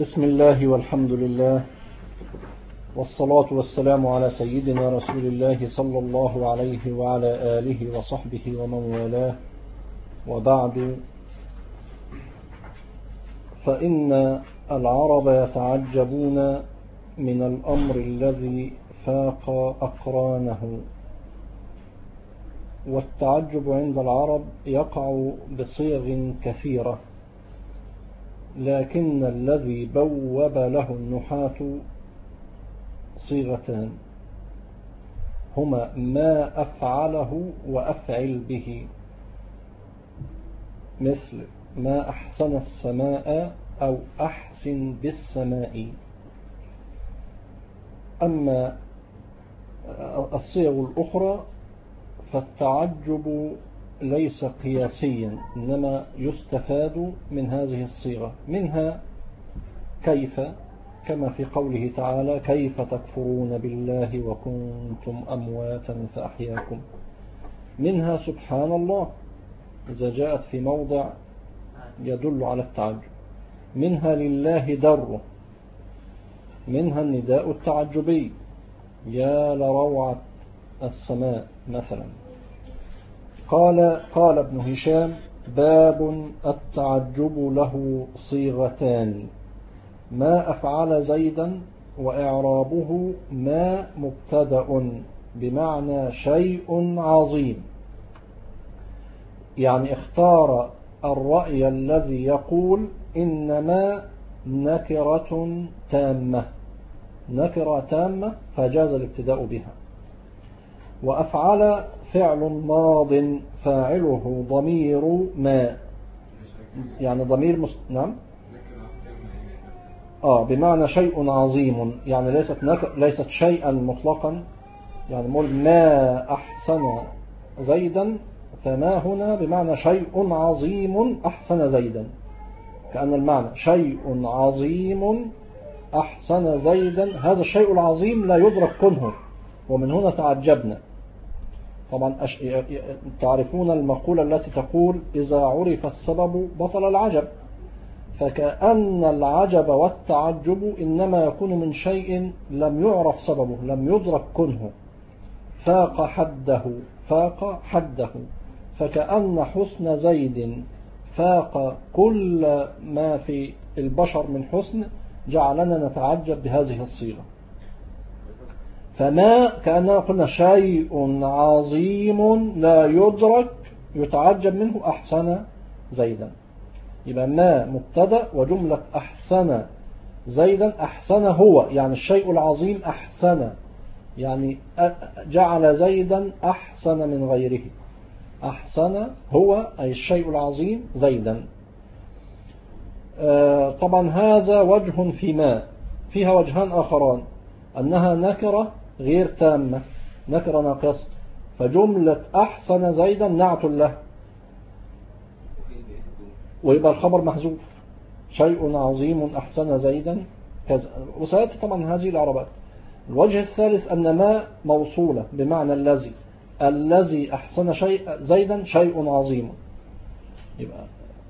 بسم الله والحمد لله والصلاة والسلام على سيدنا رسول الله صلى الله عليه وعلى آله وصحبه ومن والاه، وبعد، فإن العرب يتعجبون من الأمر الذي فاق أقرانه، والتعجب عند العرب يقع بصيغ كثيرة، لكن الذي بوب له النحاة صيغتان هما ما أفعله وأفعل به، مثل ما أحسن السماء أو أحسن بالسماء. أما الصيغ الأخرى فالتعجب ليس قياسيا، إنما يستفاد من هذه الصيغة، منها كيف، كما في قوله تعالى: كيف تكفرون بالله وكنتم أمواتا فأحياكم. منها سبحان الله إذا جاءت في موضع يدل على التعجب. منها لله دره. منها النداء التعجبي: يا لروعة السماء مثلا. قال ابن هشام: باب التعجب له صيغتان: ما أفعل زيدا، وإعرابه ما مبتدأ بمعنى شيء عظيم، يعني اختار الرأي الذي يقول إنما نكرة تامة، نكرة تامة فجاز الابتداء بها. وأفعل فعل ماض فاعله ضمير ما، يعني ضمير نعم بمعنى شيء عظيم، يعني ليست شيئا مطلقا، يعني نقول ما أحسن زيدا، فما هنا بمعنى شيء عظيم أحسن زيدا، كأن المعنى شيء عظيم أحسن زيدا. هذا الشيء العظيم لا يدرك كنه، ومن هنا تعجبنا. طبعا تعرفون المقولة التي تقول: إذا عرف السبب بطل العجب. فكأن العجب والتعجب إنما يكون من شيء لم يعرف سببه، لم يدرك كنه، فاق حده. فكأن حسن زيد فاق كل ما في البشر من حسن، جعلنا نتعجب بهذه الصيغة. فما كأننا قلنا شيء عظيم لا يدرك يتعجب منه أحسن زيدا. يبقى ما مبتدأ، وجملة أحسن زيدا، أحسن هو يعني الشيء العظيم، أحسن يعني جعل زيدا أحسن من غيره. أحسن هو أي الشيء العظيم زيدا. طبعا هذا وجه في ما، فيها وجهان آخران: أنها نكرة غير تامة، نكرة ناقصة، فجملة أحسن زيدا نعت له، ويبقى الخبر محذوف: شيء عظيم أحسن زيدا كذا. وسيأتي طبعا هذه العربات. الوجه الثالث أن ما موصولة بمعنى الذي أحسن زيدا شيء عظيم. يبقى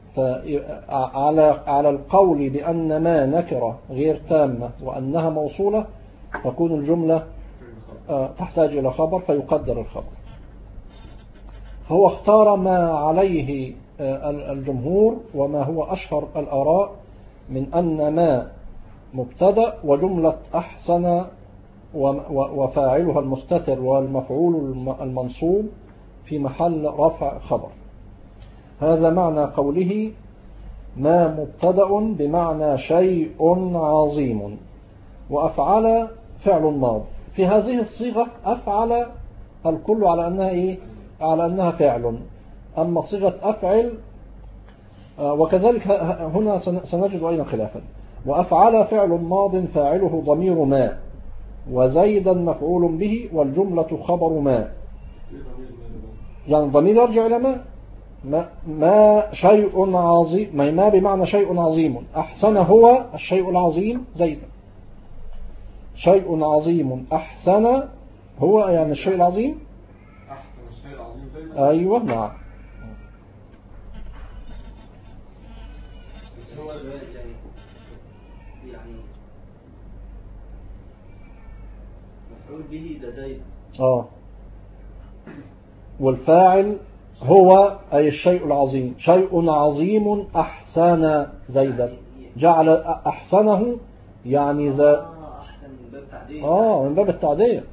على القول بأن ما نكرة غير تامة وأنها موصولة، تكون الجملة تحتاج إلى خبر فيقدر الخبر. فهو اختار ما عليه الجمهور وما هو أشهر الآراء من أن ما مبتدأ، وجملة أحسن وفاعلها المستتر والمفعول المنصوب في محل رفع خبر. هذا معنى قوله: ما مبتدأ بمعنى شيء عظيم. وأفعل فعل ماض. في هذه الصيغة أفعل الكل على أنها على أنها فعل. أما صيغة أفعل وكذلك هنا سنجد أيضا خلافا. وأفعل فعل ماض فاعله ضمير ما، وزيدا مفعول به، والجملة خبر ما. يعني الضمير يرجع إلى ما شيء عظيم، ما بمعنى شيء عظيم. أحسن هو الشيء العظيم زيدا. شيء عظيم أحسن هو يعني الشيء العظيم. أحسن الشيء العظيم زيدا. أيوة نعم. يعني مفعول به ده زيد. والفاعل هو أي الشيء العظيم، شيء عظيم أحسن زيدا، جعل أحسنه يعني أحسن من باب تعدية. من باب التعدية.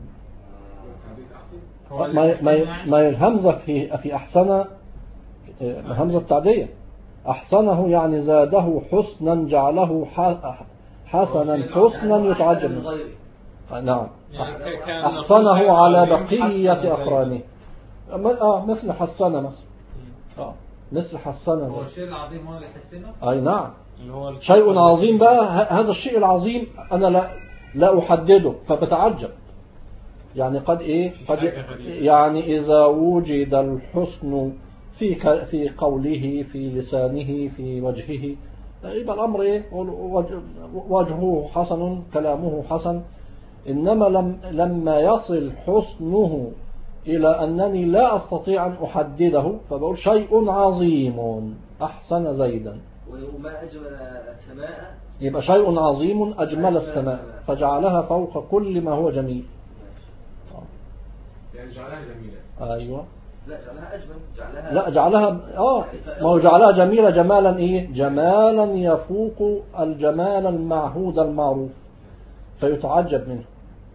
ما الهمزة في أحسن همزة التعدية. أحسنه يعني زاده حسنا، جعله حسنا حسنا يتعجب منه. نعم، أحسنه على بقية أقرانه. مثل حسنة مثلا. مثل حسنة. هو الشيء العظيم هو اللي حسنه. أي نعم، شيء عظيم بقى. هذا الشيء العظيم أنا لا أحدده فبتعجب. يعني قد يعني إذا وجد الحسن في قوله، في لسانه، في وجهه، يبقى الأمر وجهه حسن، كلامه حسن. إنما لما يصل حسنه إلى أنني لا أستطيع أن أحدده فبقول شيء عظيم أحسن زيدا. وما أجمل السماء، يبقى شيء عظيم أجمل السماء فجعلها فوق كل ما هو جميل. يعني جعلها جميلة. أيوة. لا جعلها أجمل. لا جعلها ما هو جعلها جميلة جمالا جمالا يفوق الجمال المعهود المعروف فيتعجب منه.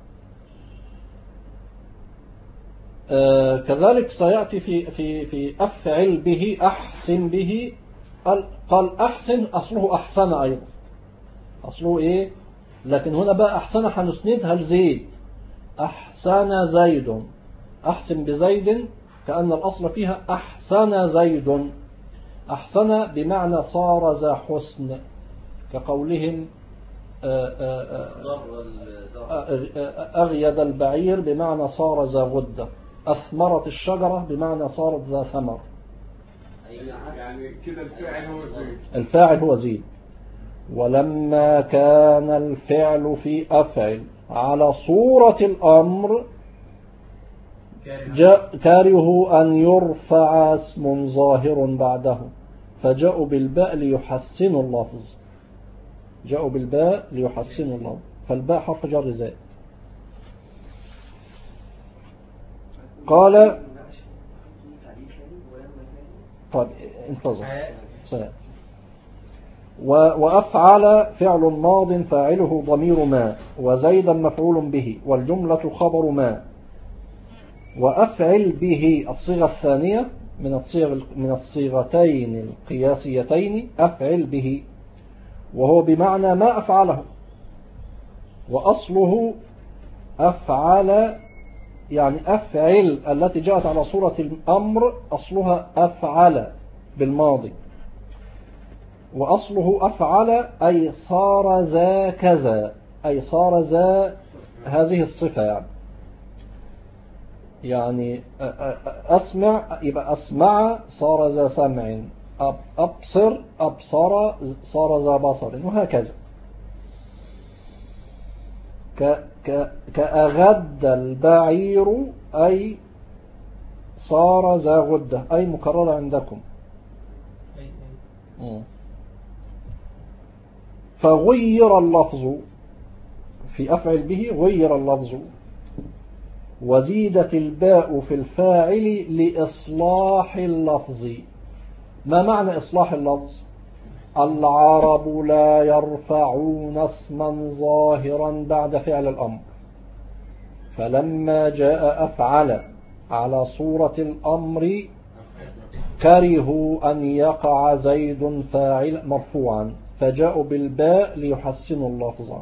كذلك سيأتي في أفعل به، أحسن به. قال أحسن أصله أحسن أيضا، أصله لكن هنا بقى أحسن هنسندها لزيد. أحسن زيد، أحسن بزيد، كأن الأصل فيها أحسن زيد. أحسن بمعنى صار ذا حسن، كقولهم أغيد البعير بمعنى صار ذا غدة، أثمرت الشجرة بمعنى صارت ذا ثمر. يعني كده الفاعل هو زيد. الفاعل هو زيد. ولما كان الفعل في أفعل على صورة الأمر كاره أن يرفع اسم ظاهر بعده، فجاءوا بالباء ليحسنوا اللفظ. جاءوا بالباء ليحسنوا اللفظ، فالباء حرف جر زائد. قال طيب انتظر سيأتي. وأفعل فعل ماض فاعله ضمير ما، وزيدا مفعول به، والجملة خبر ما. وأفعل به الصيغة الثانية من الصيغتين القياسيتين، أفعل به، وهو بمعنى ما أفعله. وأصله أفعل، يعني أفعل التي جاءت على صورة الأمر أصلها أفعل بالماضي، وأصله أفعل أي صار ذا كذا، أي صار ذا هذه الصفة. يعني أسمع يبقى أسمع صار ذا سمع، أبصر أبصر صار ذا بصر، وهكذا. كأغد البعير أي صار ذا غدة، أي مكررة عندكم. فغير اللفظ في أفعل به، غير اللفظ، وزيدت الباء في الفاعل لإصلاح اللفظ. ما معنى إصلاح اللفظ؟ العرب لا يرفعون اسما ظاهرا بعد فعل الأمر، فلما جاء أفعل على صورة الأمر كرهوا أن يقع زيد فاعل مرفوعا، فجاءوا بالباء ليحسنوا اللفظ.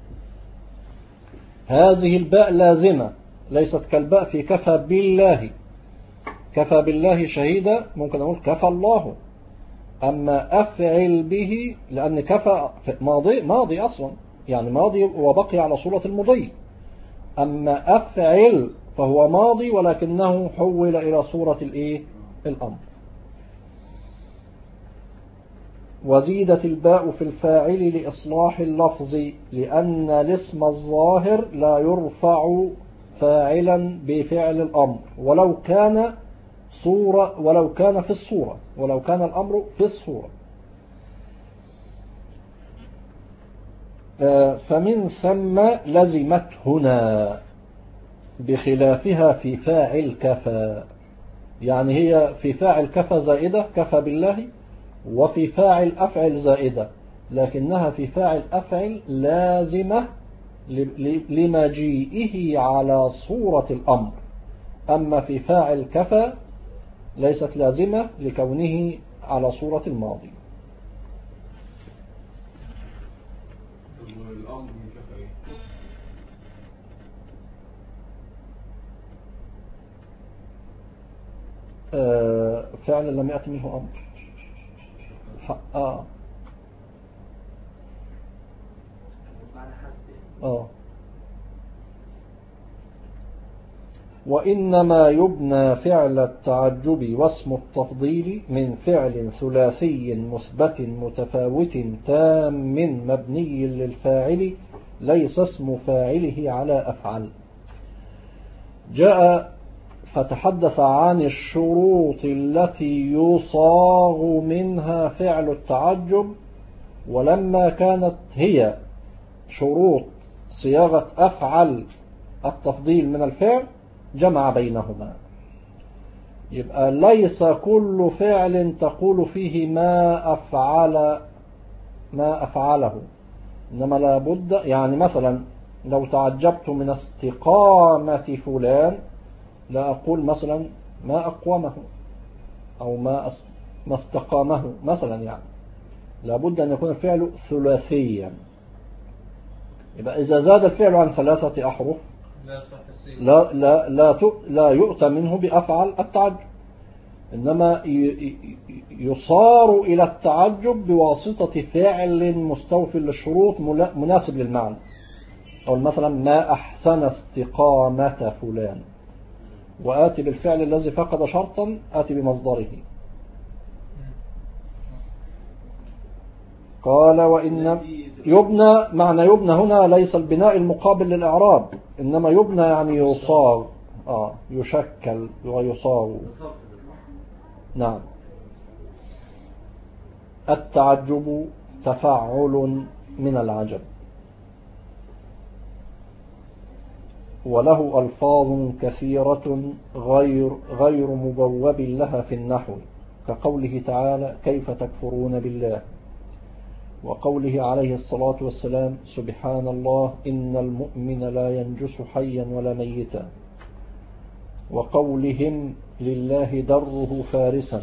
هذه الباء لازمة، ليست كالباء في كفى بالله. كفى بالله شهيدا ممكن أقول كفى الله. أما أفعل به لأن كفى ماضي أصلا، يعني ماضي وبقي على صورة المضي. أما أفعل فهو ماضي ولكنه حول إلى صورة الأمر. وزيدت الباء في الفاعل لإصلاح اللفظ، لأن الاسم الظاهر لا يرفع فاعلا بفعل الأمر ولو كان في الصورة، ولو كان الأمر في الصورة. فمن ثم لزمت هنا بخلافها في فاعل كفى. يعني هي في فاعل كفى زائدة، كفى بالله، وفي فاعل أفعل زائدة، لكنها في فاعل أفعل لازمة لمجيئه على صورة الأمر. أما في فاعل كفى ليست لازمة لكونه على صورة الماضي. الأمر من كفى إيه؟ فعلا لم يأتي منه أمر. وإنما يبنى فعل التعجب واسم التفضيل من فعل ثلاثي مثبت متفاوت تام مبني للفاعل ليس اسم فاعله على أفعل. جاء فتحدث عن الشروط التي يصاغ منها فعل التعجب، ولما كانت هي شروط صياغة أفعل التفضيل من الفعل جمع بينهما. يبقى ليس كل فعل تقول فيه ما أفعله، إنما لابد، يعني مثلا لو تعجبت من استقامة فلان لا أقول مثلا ما أقومه أو ما استقامه مثلا، يعني لابد أن يكون الفعل ثلاثيا. يبقى إذا زاد الفعل عن 3 أحرف لا يؤتى منه بأفعل التعجب، إنما يصار إلى التعجب بواسطة فعل مستوفي للشروط مناسب للمعنى. أو مثلا ما أحسن استقامة فلان، وآتي بالفعل الذي فقد شرطا آتي بمصدره. قال وإن يبنى، معنى يبنى هنا ليس البناء المقابل للإعراب، إنما يبنى يعني يصاغ، يشكل ويصاغ. نعم. التعجب تفعل من العجب، وله ألفاظ كثيرة غير مبوب لها في النحو، كقوله تعالى كيف تكفرون بالله، وقوله عليه الصلاة والسلام سبحان الله إن المؤمن لا ينجس حيا ولا ميتا، وقولهم لله دره فارسا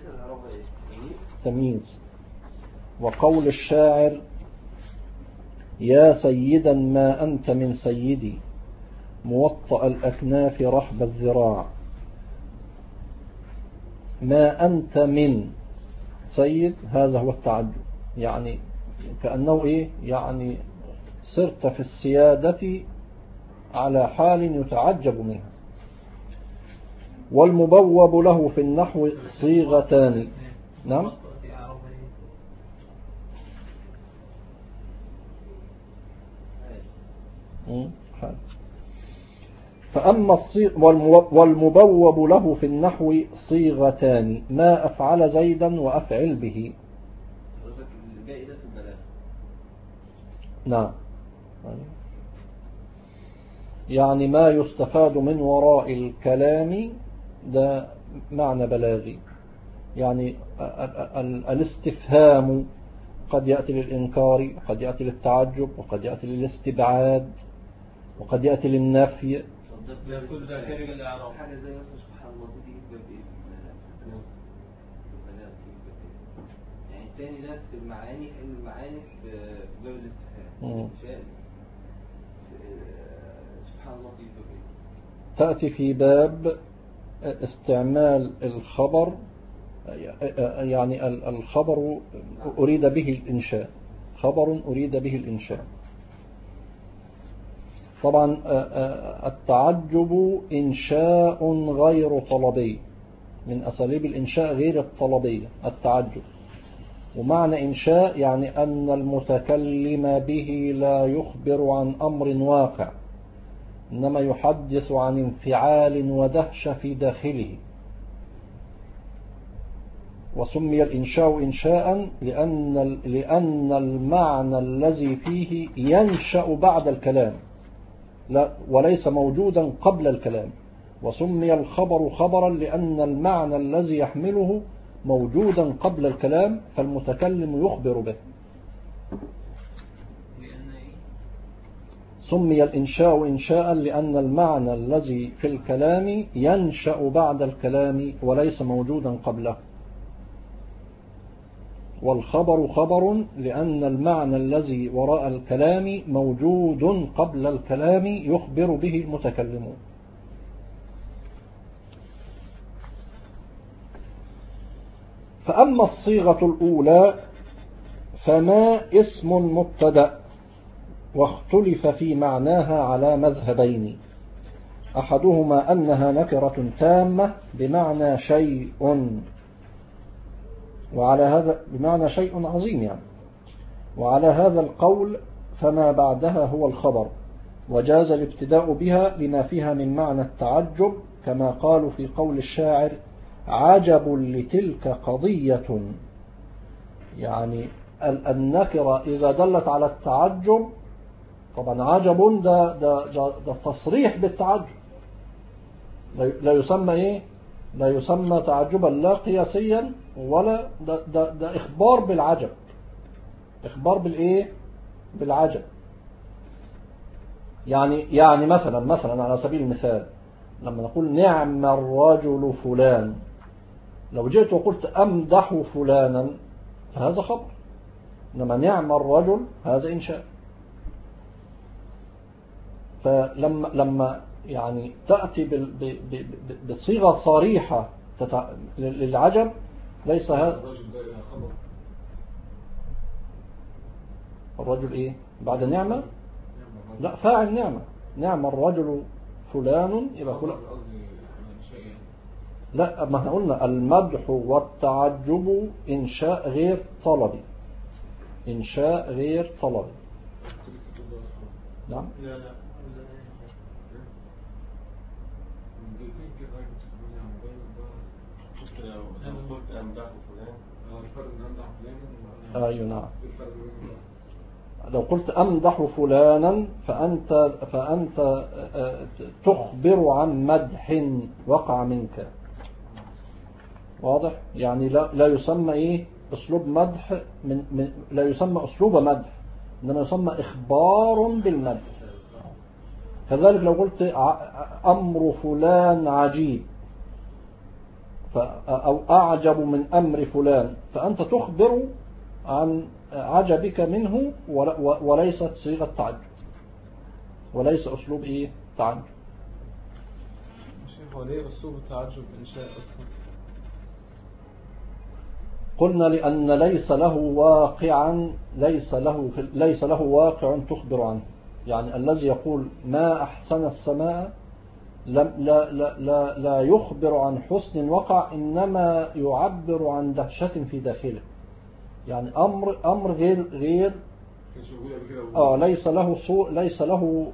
تمييز، وقول الشاعر يا سيدا ما أنت من سيدي موطأ الأكناف رحب الذراع، ما أنت من سيد، هذا هو التعجب، يعني كأنه يعني صرت في السيادة على حال يتعجب منها. والمبوب له في النحو صيغتان. نعم. فأما والمبوب له في النحو صيغتان، ما أفعل زيدا وأفعل به. نعم، يعني ما يستفاد من وراء الكلام، ده معنى بلاغي. يعني الاستفهام قد يأتي للإنكار، وقد يأتي للتعجب، وقد يأتي للاستبعاد، وقد يأتي للنفي. كل ده خارج الإعراب. حاجة زي مثلا سبحان الله دي يعني الثاني ده في المعاني، علم المعاني في باب الاستفهام. سبحان الله دي تأتي في باب استعمال الخبر، يعني الخبر أريد به الإنشاء، خبر أريد به الإنشاء. طبعا التعجب إنشاء غير طلبي، من أساليب الإنشاء غير الطلبية التعجب. ومعنى إنشاء يعني أن المتكلم به لا يخبر عن أمر واقع، إنما يحدث عن انفعال ودهشة في داخله، وسمي الإنشاء إنشاء لأن المعنى الذي فيه ينشأ بعد الكلام وليس موجودا قبل الكلام. وسمي الخبر خبرا لأن المعنى الذي يحمله موجودا قبل الكلام فالمتكلم يخبر به. سمي الإنشاء إنشاء لأن المعنى الذي في الكلام ينشأ بعد الكلام وليس موجودا قبله. والخبر خبر لأن المعنى الذي وراء الكلام موجود قبل الكلام يخبر به المتكلمون. فأما الصيغة الأولى فما اسم مبتدأ واختلف في معناها على مذهبين. أحدهما أنها نكرة تامة بمعنى شيء، وعلى هذا بمعنى شيء عظيم يعني. وعلى هذا القول فما بعدها هو الخبر، وجاز الابتداء بها لما فيها من معنى التعجب، كما قالوا في قول الشاعر: عجب لتلك قضية. يعني النكرة إذا دلت على التعجب، طبعا عجب ده تصريح بالتعجب، لا يسمى إيه؟ لا يسمى تعجبا لا قياسيا ولا ده إخبار بالعجب، إخبار بالإيه؟ بالعجب. يعني مثلا على سبيل المثال لما نقول نعم الرجل فلان، لو جئت وقلت أمدح فلانا فهذا خبر، إنما نعم الرجل هذا إنشاء. فلما يعني تأتي بصيغة صريحة للعجب ليس هذا الرجل إيه بعد نعمة، لا فاعل نعمة، نعم الرجل فلان يبقى فلان. لا ما احنا قلنا المدح والتعجب إنشاء غير طلبي، إنشاء غير طلبي. نعم أيوة نعم. لو قلت أمدح فلانا فأنت تخبر عن مدح وقع منك، واضح؟ يعني لا يسمى إيه أسلوب مدح لا يسمى أسلوب مدح، إنما يسمى إخبار بالمدح. كذلك لو قلت أمر فلان عجيب أو أعجب من أمر فلان، فأنت تخبر عن عجبك منه وليست صيغة تعجب، وليس أسلوب إيه تعجب. هو ليه أسلوب التعجب إنشاء أصلا؟ قلنا لأن ليس له واقع تخبر عنه. يعني الذي يقول ما أحسن السماء لا يخبر عن حسن وقع، إنما يعبر عن دهشة في داخله. يعني أمر غير ليس له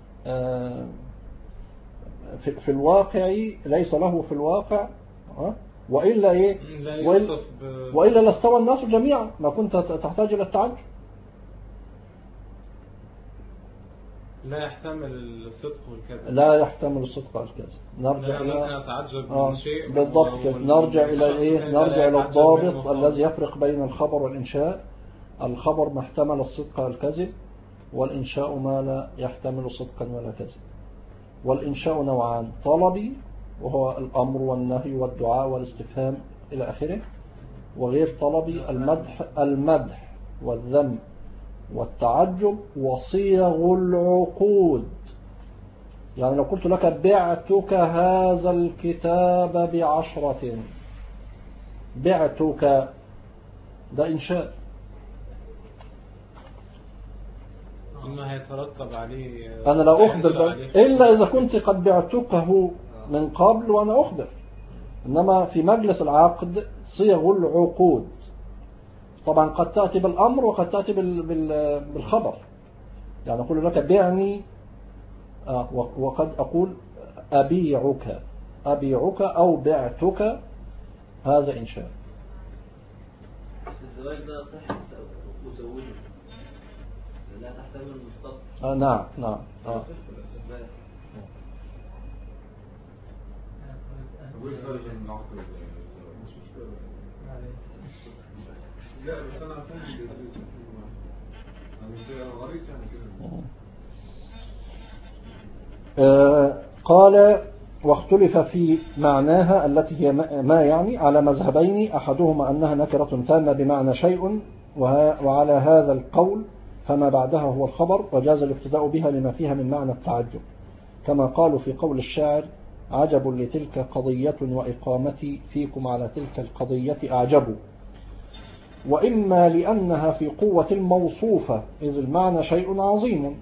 في الواقع، ليس له في الواقع وإلا إيه؟ وإلا لاستوى الناس جميعا، ما كنت تحتاج إلى التعجب. لا يحتمل الصدق والكذب، لا يحتمل الصدق والكذب. نرجع إلى أتعجب من شيء بالضبط كده. نرجع إلى إيه؟ نرجع إلى الضابط الذي يفرق بين الخبر والإنشاء. الخبر ما احتمل الصدق والكذب، والإنشاء ما لا يحتمل صدقا ولا كذب. والإنشاء نوعان: طلبي وهو الأمر والنهي والدعاء والاستفهام إلى آخره، وغير طلبي المدح والذم والتعجب وصيغ العقود. يعني لو قلت لك بعتك هذا الكتاب ب10، بعتك ده إنشاء. إنه هيترتب عليه أنا لا أخبر إلا إذا كنت قد بعتكه من قبل وأنا أخبر. إنما في مجلس العقد صيغ العقود طبعا قد تأتي بالأمر وقد تأتي بالخبر. يعني أقول لك بعني، وقد أقول أبيعك أو بعتك، هذا إنشاء. الزواج ده صح وزوجه لا تحتمل المستقبل. نعم نعم. لا بس انا فاهم غريب يعني كده. قال واختلف في معناها التي هي ما يعني على مذهبين، أحدهما أنها نكرة تامة بمعنى شيء، وعلى هذا القول فما بعدها هو الخبر، وجاز الابتداء بها لما فيها من معنى التعجب، كما قالوا في قول الشاعر: عجب لتلك قضية وإقامتي فيكم على تلك القضية أعجب. وإما لأنها في قوة الموصوفة، إذ المعنى شيء عظيم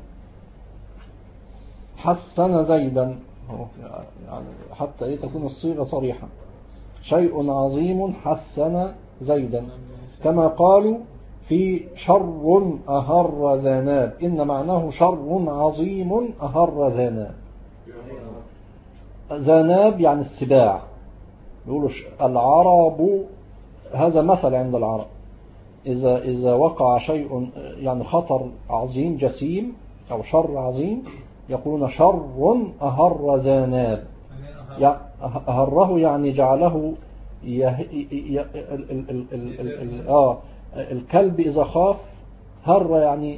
حسن زيدا، يعني حتى تكون الصيغة صريحة، شيء عظيم حسن زيدا، كما قالوا في شر أهر ذناب، إن معناه شر عظيم أهر ذناب. ذناب يعني السباع، يقولوا العرب، هذا مثل عند العرب، إذا وقع شيء يعني خطر عظيم جسيم أو شر عظيم، يقولون شر أهر ذناب. أهره يعني جعله الكلب إذا خاف هر، يعني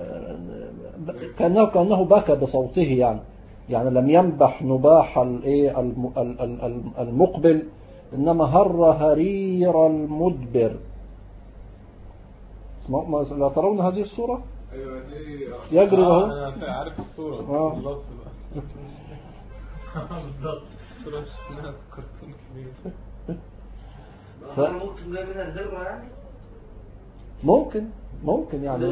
كأنه بكى بصوته، يعني لم ينبح نباح المقبل، إنما هر هرير المدبر. لا ترون هذه الصورة؟ يجري وهو أنا عارف الصورة. بالضبط. صورة شفناها في كرتون كبير. ممكن ده منها الهرة يعني؟ ممكن يعني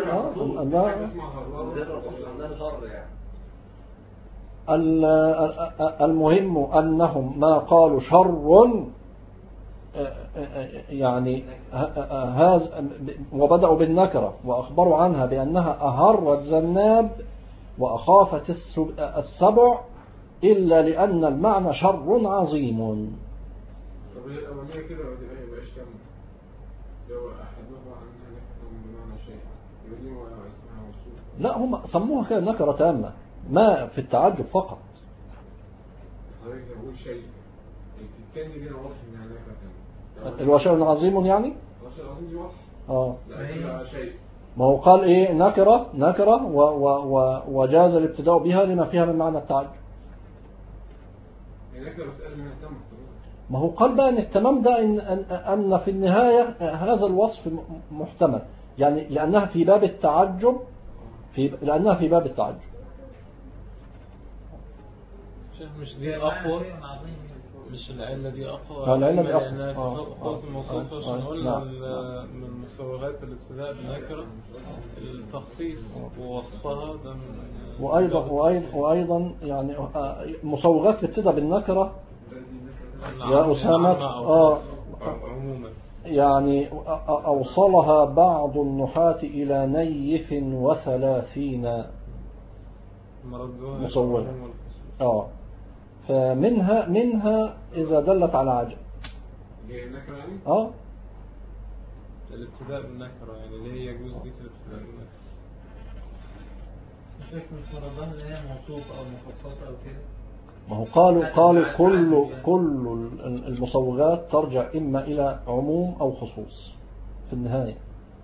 المهم أنهم ما قالوا شر يعني هذا، وبدأوا بالنكرة وأخبروا عنها بأنها أهرت ذناب وأخافت السبع، إلا لأن المعنى شر عظيم. طب الأولية كده يبقاش كم لو أحدها عنها نكرة بمعنى شيء يبقى اسمها موصوف؟ لا، هم سموها كده نكرة تامة، ما في التعجب فقط. حضرتك بقول شيء الثاني دي واضح إنها نكرة تامة. الوشيء عظيم يعني؟ الوشيء العظيم دي واضح. لا شيء. ما هو قال إيه؟ نكرة وجاز الابتداء بها لما فيها من معنى التعجب. نكرة مسألة منها تامة. ما هو قال بقى ان التمام ده أن في النهاية هذا الوصف محتمل، يعني لأنها في باب التعجب، لأنها في باب التعجب. شيخ مش دي أقوى، مش العلة دي أقوى، العلة دي أقوى لأنها خاص الموصوفة، عشان قلنا من مسوغات الابتداء بالنكرة التخصيص ووصفها ده وأيضا يعني مسوغات الابتداء بالنكرة يا أسامة عموما، يعني أوصلها بعض النحاة إلى نيف و30 مصورة. فمنها إذا دلت على عجب. الابتداء بالنكرة يعني ليه يجوز دي الابتداء بالنكرة؟ مش فاكر فرضها اللي هي موصوفة أو مخصصة أو كده. ما هو قالوا كل المصوغات ترجع إما إلى عموم أو خصوص في النهاية،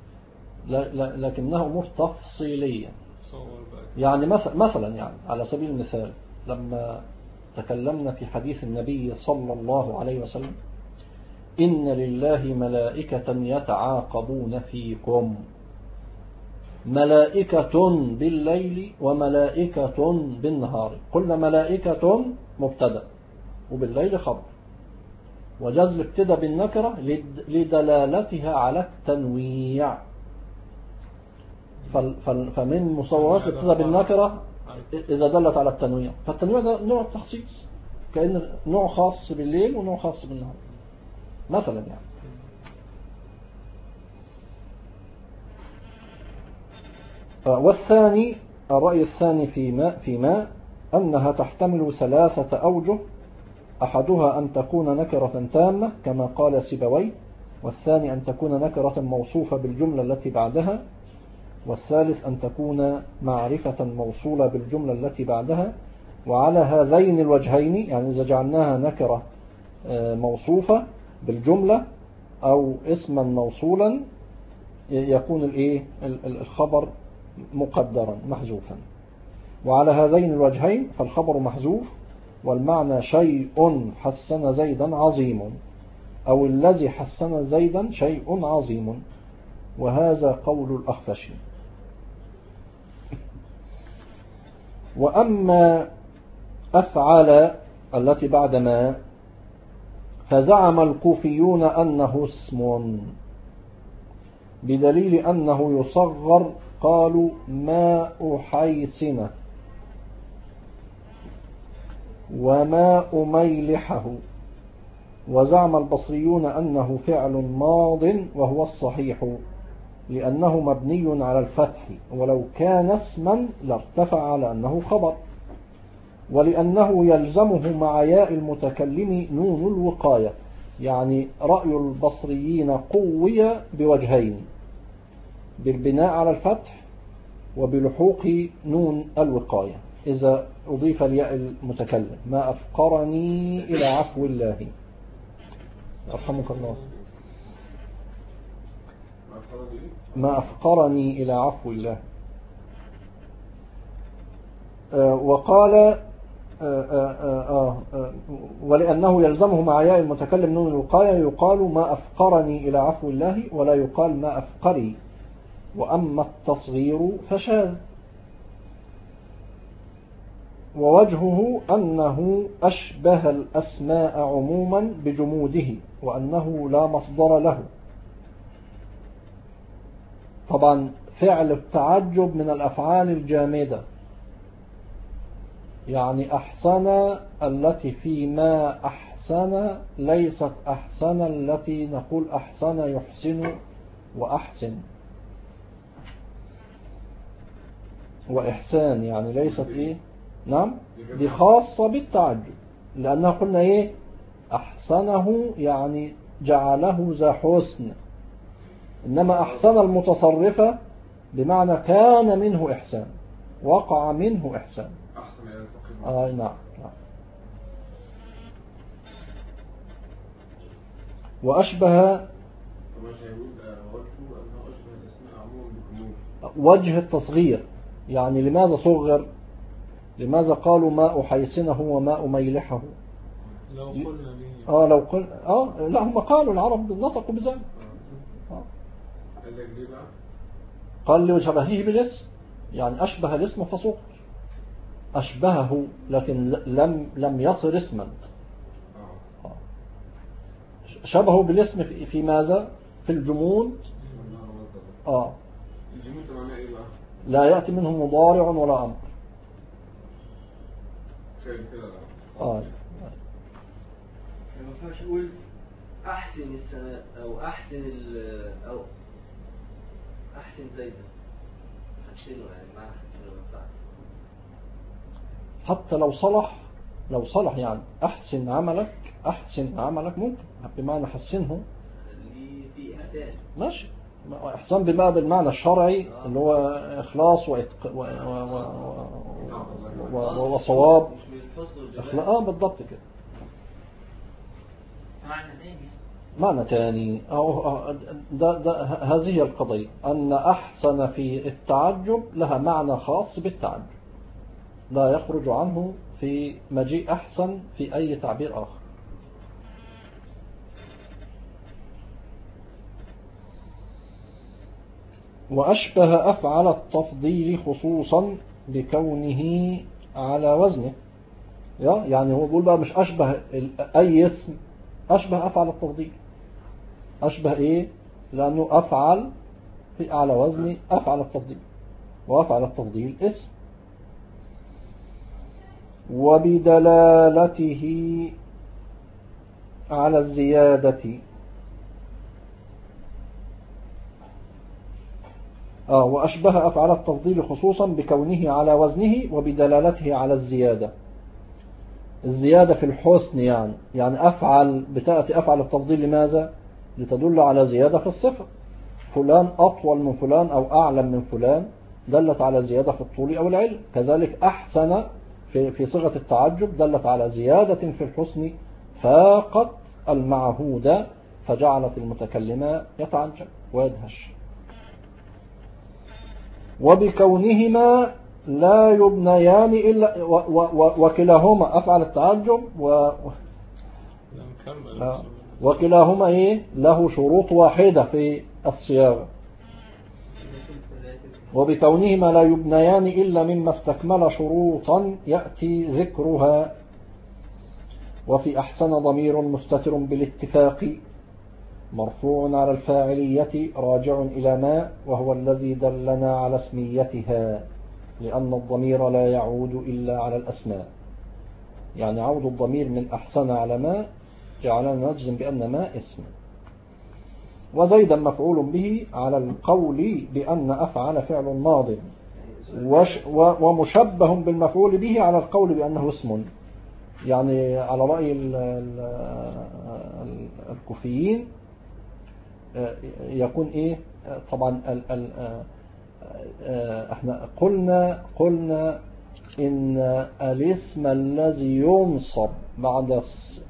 لكنها أمور تفصيلية. يعني مثلا يعني على سبيل المثال لما تكلمنا في حديث النبي صلى الله عليه وسلم: إن لله ملائكة يتعاقبون فيكم، ملائكة بالليل وملائكة بالنهار. قلنا ملائكة مبتدأ وبالليل خبر، وجاز الابتداء بالنكرة لدلالتها على التنويع. فمن مصورات الابتداء بالنكرة إذا دلت على التنويع، فالتنويع ده نوع تخصيص، كأن نوع خاص بالليل ونوع خاص بالنهار مثلا يعني. والثاني، الرأي الثاني فيما أنها تحتمل 3 أوجه، أحدها أن تكون نكرة تامة كما قال سيبويه، والثاني أن تكون نكرة موصوفة بالجملة التي بعدها، والثالث أن تكون معرفة موصولة بالجملة التي بعدها. وعلى هذين الوجهين، يعني إذا جعلناها نكرة موصوفة بالجملة أو اسما موصولا، يكون الخبر مقدرا محذوفا. وعلى هذين الوجهين فالخبر محذوف، والمعنى شيء حسن زيدا عظيم، أو الذي حسن زيدا شيء عظيم، وهذا قول الأخفشي. وأما أفعل التي بعد ما، فزعم الكوفيون أنه اسم بدليل أنه يصغر، قالوا ماء حيسنة وماء ميلحه. وزعم البصريون أنه فعل ماض، وهو الصحيح لأنه مبني على الفتح، ولو كان اسما لارتفع على أنه خبر، ولأنه يلزمه مع ياء المتكلم نون الوقاية. يعني رأي البصريين قوي بوجهين، بالبناء على الفتح وبلحوق نون الوقاية إذا أضيف الياء المتكلم. ما أفقرني إلى عفو الله، أرحمك الله. ما أفقرني إلى عفو الله. وقال ولأنه يلزمه مع ياء المتكلم نون الوقاية، يقال ما أفقرني إلى عفو الله، ولا يقال ما أفقري. وأما التصغير فشاذ، ووجهه أنه أشبه الأسماء عموما بجموده، وأنه لا مصدر له. طبعا فعل التعجب من الأفعال الجامدة، يعني أحسن التي فيما أحسن ليست أحسن التي نقول أحسن يحسن وأحسن وإحسان، يعني ليست نعم، دي خاصة بالتعجب، لأنها قلنا أحسنه يعني جعله ذا حسن، إنما أحسن المتصرفة بمعنى كان منه إحسان، وقع منه إحسان. نعم. وأشبه وجه التصغير، يعني لماذا صغر؟ لماذا قالوا ماء حيسنه وماء ميلحه؟ لو قلنا لو قلنا لا، هم قالوا، العرب نطقوا بذلك. قال لي وشبهه بالاسم، يعني أشبه الاسم فصغر، أشبهه لكن لم يصر اسما. شبهه بالاسم في ماذا؟ في الجمود. لا يأتي منه مضارع ولا أمر. ما ينفعش أقول أحسن السماء أو أو أحسن زيدا، أحسنه يعني مع أحسن. حتى لو صلح يعني أحسن عملك ممكن بمعنى حسنه ماشي. إحسان بقى بالمعنى الشرعي اللي هو إخلاص وصواب. بالضبط كده. معنى تاني هذه القضية، أن أحسن في التعجب لها معنى خاص بالتعجب، لا يخرج عنه في مجيء أحسن في أي تعبير آخر. وأشبه أفعل التفضيل خصوصا بكونه على وزنه، يعني هو بيقول بقى مش أشبه أي اسم، أشبه أفعل التفضيل. أشبه لأنه أفعل في على وزن أفعل التفضيل، وأفعل التفضيل اسم. وبدلالته على الزيادة، وأشبه أفعل التفضيل خصوصا بكونه على وزنه وبدلالته على الزيادة. الزيادة في الحسن، يعني أفعل بتأتي أفعل التفضيل لماذا؟ لتدل على زيادة في الصفة. فلان أطول من فلان أو أعلم من فلان دلت على زيادة في الطول أو العلم. كذلك أحسن في صيغة التعجب دلت على زيادة في الحسن فاقت المعهود فجعلت المتكلم يتعجب ويدهش. وبكونهما لا يبنيان إلا وكلاهما أفعل التعجب وكلاهما إيه له شروط واحدة في الصياغة. وبكونهما لا يبنيان إلا مما استكمل شروطا يأتي ذكرها. وفي أحسن ضمير مستتر بالاتفاق مرفوع على الفاعلية راجع إلى ما وهو الذي دلنا على اسميتها لأن الضمير لا يعود إلا على الأسماء. يعني عود الضمير من أحسن على ما جعلنا نجزم بأن ما اسم. وزيدا مفعول به على القول بأن أفعل فعل ماض ومشبه بالمفعول به على القول بأنه اسم. يعني على رأي الكوفيين يكون إيه طبعا احنا قلنا إن الاسم الذي ينصب بعد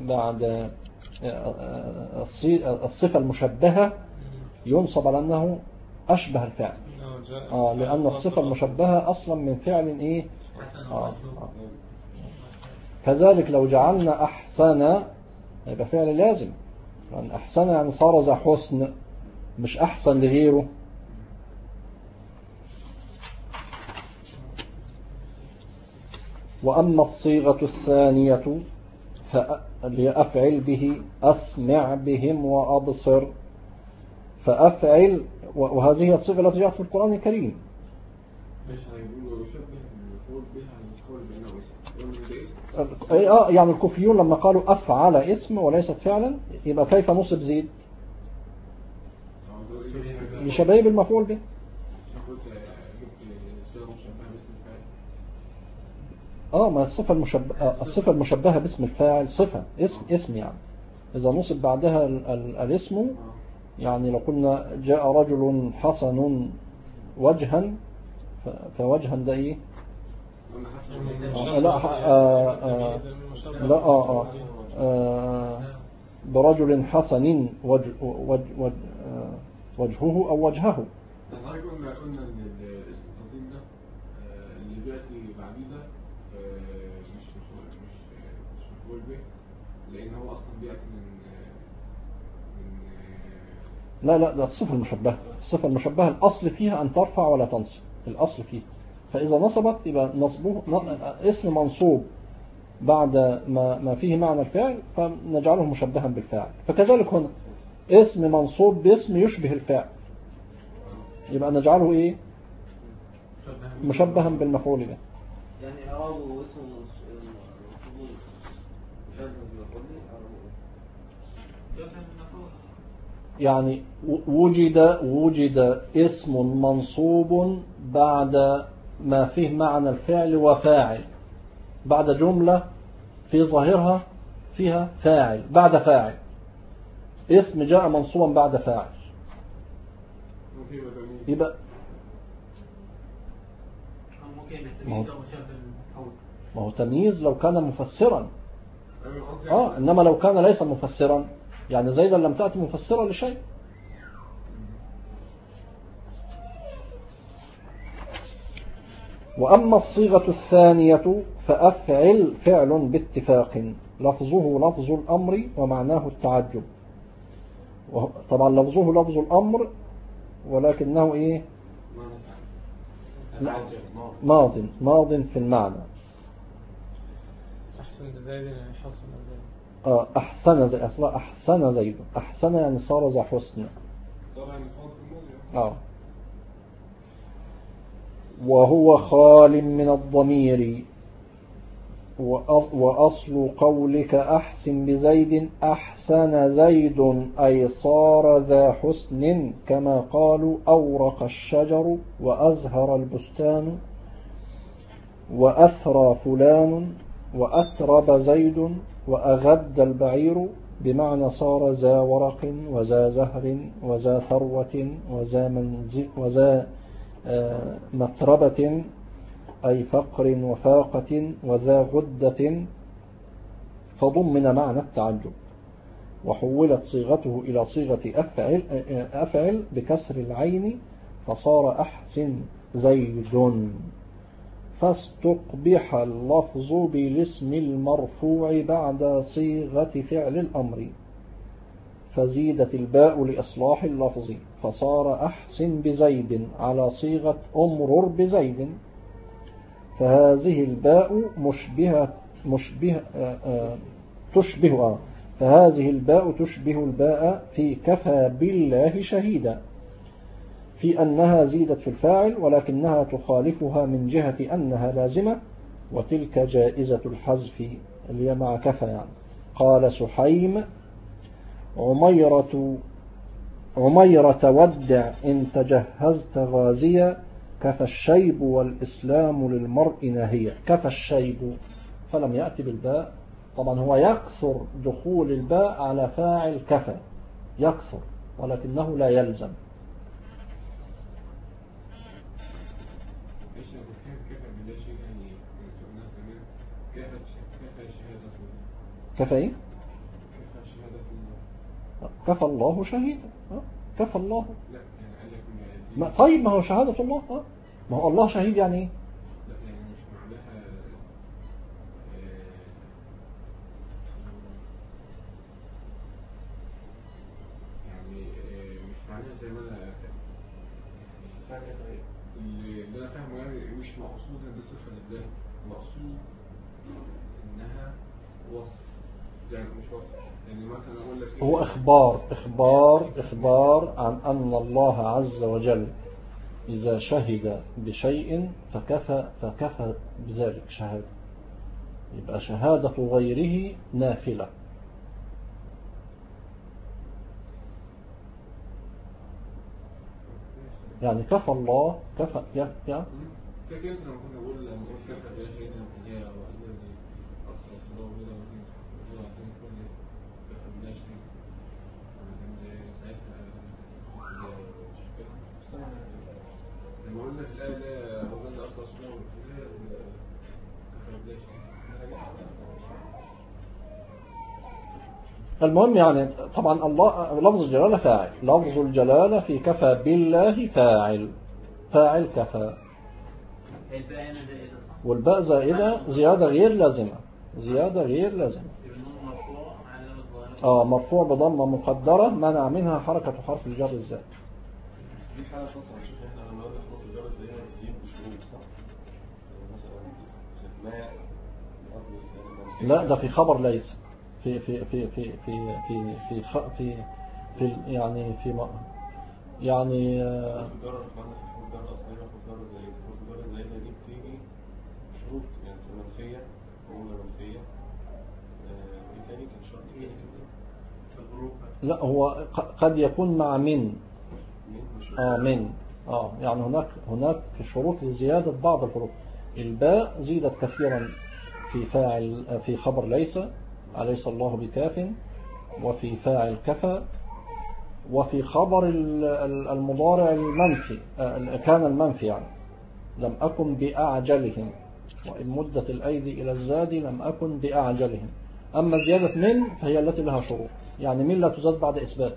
الصفة المشبهة ينصب على أنه أشبه الفعل. لأن الصفة المشبهة أصلا من فعل إيه كذلك لو جعلنا أحسن يبقى فعل لازم لأن أحسن يعني صار ذا حسن مش أحسن لغيره. وأما الصيغة الثانية فأفعل به أسمع بهم وأبصر. فأفعل وهذه الصيغة التي جاءت في القرآن الكريم. يعني الكوفيون لما قالوا أفعل اسم وليست فعلا يبقى كيف نصب زيد لشباب المفعول به. ما الصفة المشبهة باسم الفاعل صفة اسم يعني إذا نصب بعدها الاسم يعني لو قلنا جاء رجل حسن وجها فوجها ده ايه برجل حسن وجهه او وجهه. قلنا ان الاسم التنظيم ده اللي بياتي بعديه ده مش مفعول به لان هو اصلا بياتي من لا ده الصفة المشبهة الأصل فيها أن ترفع ولا تنصب الأصل فيها. فإذا نصبت يبقى نصبه اسم منصوب بعد ما فيه معنى الفعل فنجعله مشبها بالفاعل. فكذلك هنا اسم منصوب باسم يشبه الفاعل يبقى نجعله إيه مشبها بالمفعول به. يعني إعرابه اسم يعني وجد اسم منصوب بعد ما فيه معنى الفعل وفاعل بعد جملة في ظاهرها فيها فاعل بعد فاعل اسم جاء منصوبا بعد فاعل يبقى ما هو تمييز لو كان مفسرا إنما لو كان ليس مفسرا يعني زيدا لم تأتي مفسرة لشيء. وأما الصيغة الثانية فأفعل فعل باتفاق لفظه لفظ الأمر ومعناه التعجب. طبعا لفظه لفظ الأمر ولكنه إيه ماض في المعنى. أحسن زيد أصلا أحسن زيد أحسن يعني صار ذا حسن وهو خال من الضمير وأصل قولك أحسن بزيد أحسن زيد أي صار ذا حسن كما قالوا أورق الشجر وأزهر البستان وأثرى فلان وأثرب زيد وأغد البعير بمعنى صار ذا ورق وذا زهر وذا ثروة وذا متربة أي فقر وفاقة وذا غدة، فضمن معنى التعجب، وحولت صيغته إلى صيغة أفعل بكسر العين فصار أحسن زيد، فاستقبح اللفظ بالاسم المرفوع بعد صيغة فعل الأمر، فزيدت الباء لإصلاح اللفظ فصار أحسن بزيد على صيغة أمرر بزيد، فهذه الباء تشبه الباء في كفى بالله شهيدا، في أنها زيدت في الفاعل ولكنها تخالفها من جهة أنها لازمة، وتلك جائزة الحذف اللي مع كفى يعني. قال سحيم: عميرة ودع إن تجهزت غازيا، كفى الشيب والإسلام للمرء ناهية. كفى الشيب فلم يأتي بالباء، طبعا هو يكثر دخول الباء على فاعل كفى، يكثر ولكنه لا يلزم. كفى ايه؟ كفى الله شهيدا. كفى الله. طيب ما هو شهادة الله. ما هو الله شهيد يعني ايه؟ لا يعني مش معناها يعني مش معناها زي ما انا اللي انا فاهمه يعني مش مقصود ان دي صفة لله، مقصود انها وصف، يعني مش وصف. يعني مثلا اقول لك هو إخبار عن أن الله عز وجل إذا شهد بشيء فكفى بذلك شهادة، يبقى شهادة غيره نافلة. يعني كفى الله كفى يا فاكر انت لما كنا نقول كفى بلا شيء من هي والذي أرسل الصلاة وبلا وبلا عشان كل كفى بلا شيء لما قلنا في الآية لا وظن أرسل الصلاة وبلا كفى بلا شيء. المهم يعني طبعا الله لفظ الجلالة فاعل، لفظ الجلالة في كفى بالله فاعل كفى، والباء زائدة زيادة غير لازمة، مرفوع بضمة مقدرة منع منها حركة حرف الجر الزائد. دي حالة خاصة عشان احنا لما قلنا حروف الجر زي ما تزيد بشروط صح؟ مثلا ما لا ده في خبر ليس في في في في في في في في, في يعني في يعني الجر احنا في حروف الجر اصلا حروف الجر زي حروف الجر زي دي بتيجي شروط، يعني منفية وجملة منفية. ايه تاني كان شرط ايه في الحروف؟ لا هو قد يكون مع من يعني هناك شروط لزيادة بعض الحروف. الباء زيدت كثيرا في فاعل في خبر ليس أليس الله بكاف، وفي فاعل كفى، وفي خبر المضارع المنفي كان المنفي يعني لم أكن بأعجلهم، وإن مدت الأيدي إلى الزاد لم أكن بأعجلهم. أما زيادة من فهي التي لها شروط، يعني من لا تزاد بعد إثبات.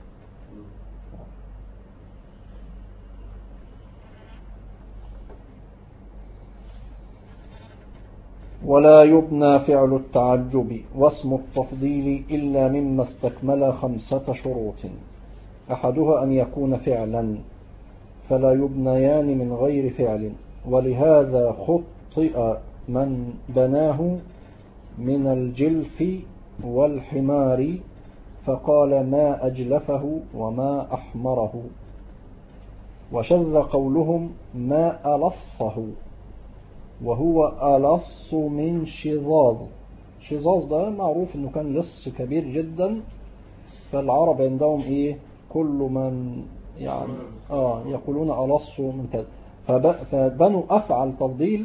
ولا يبنى فعل التعجب واسم التفضيل إلا مما استكمل 5 شروط، أحدها أن يكون فعلا فلا يبنيان من غير فعل، ولهذا خطئ من بناه من الجلف والحمار فقال ما أجلفه وما أحمره، وشذ قولهم ما ألصه، وهو ألص من شظاظ. شظاظ ده معروف انه كان لص كبير جدا، فالعرب عندهم ايه كل من يعني يقولون ألص من كذا، فبنوا أفعل تفضيل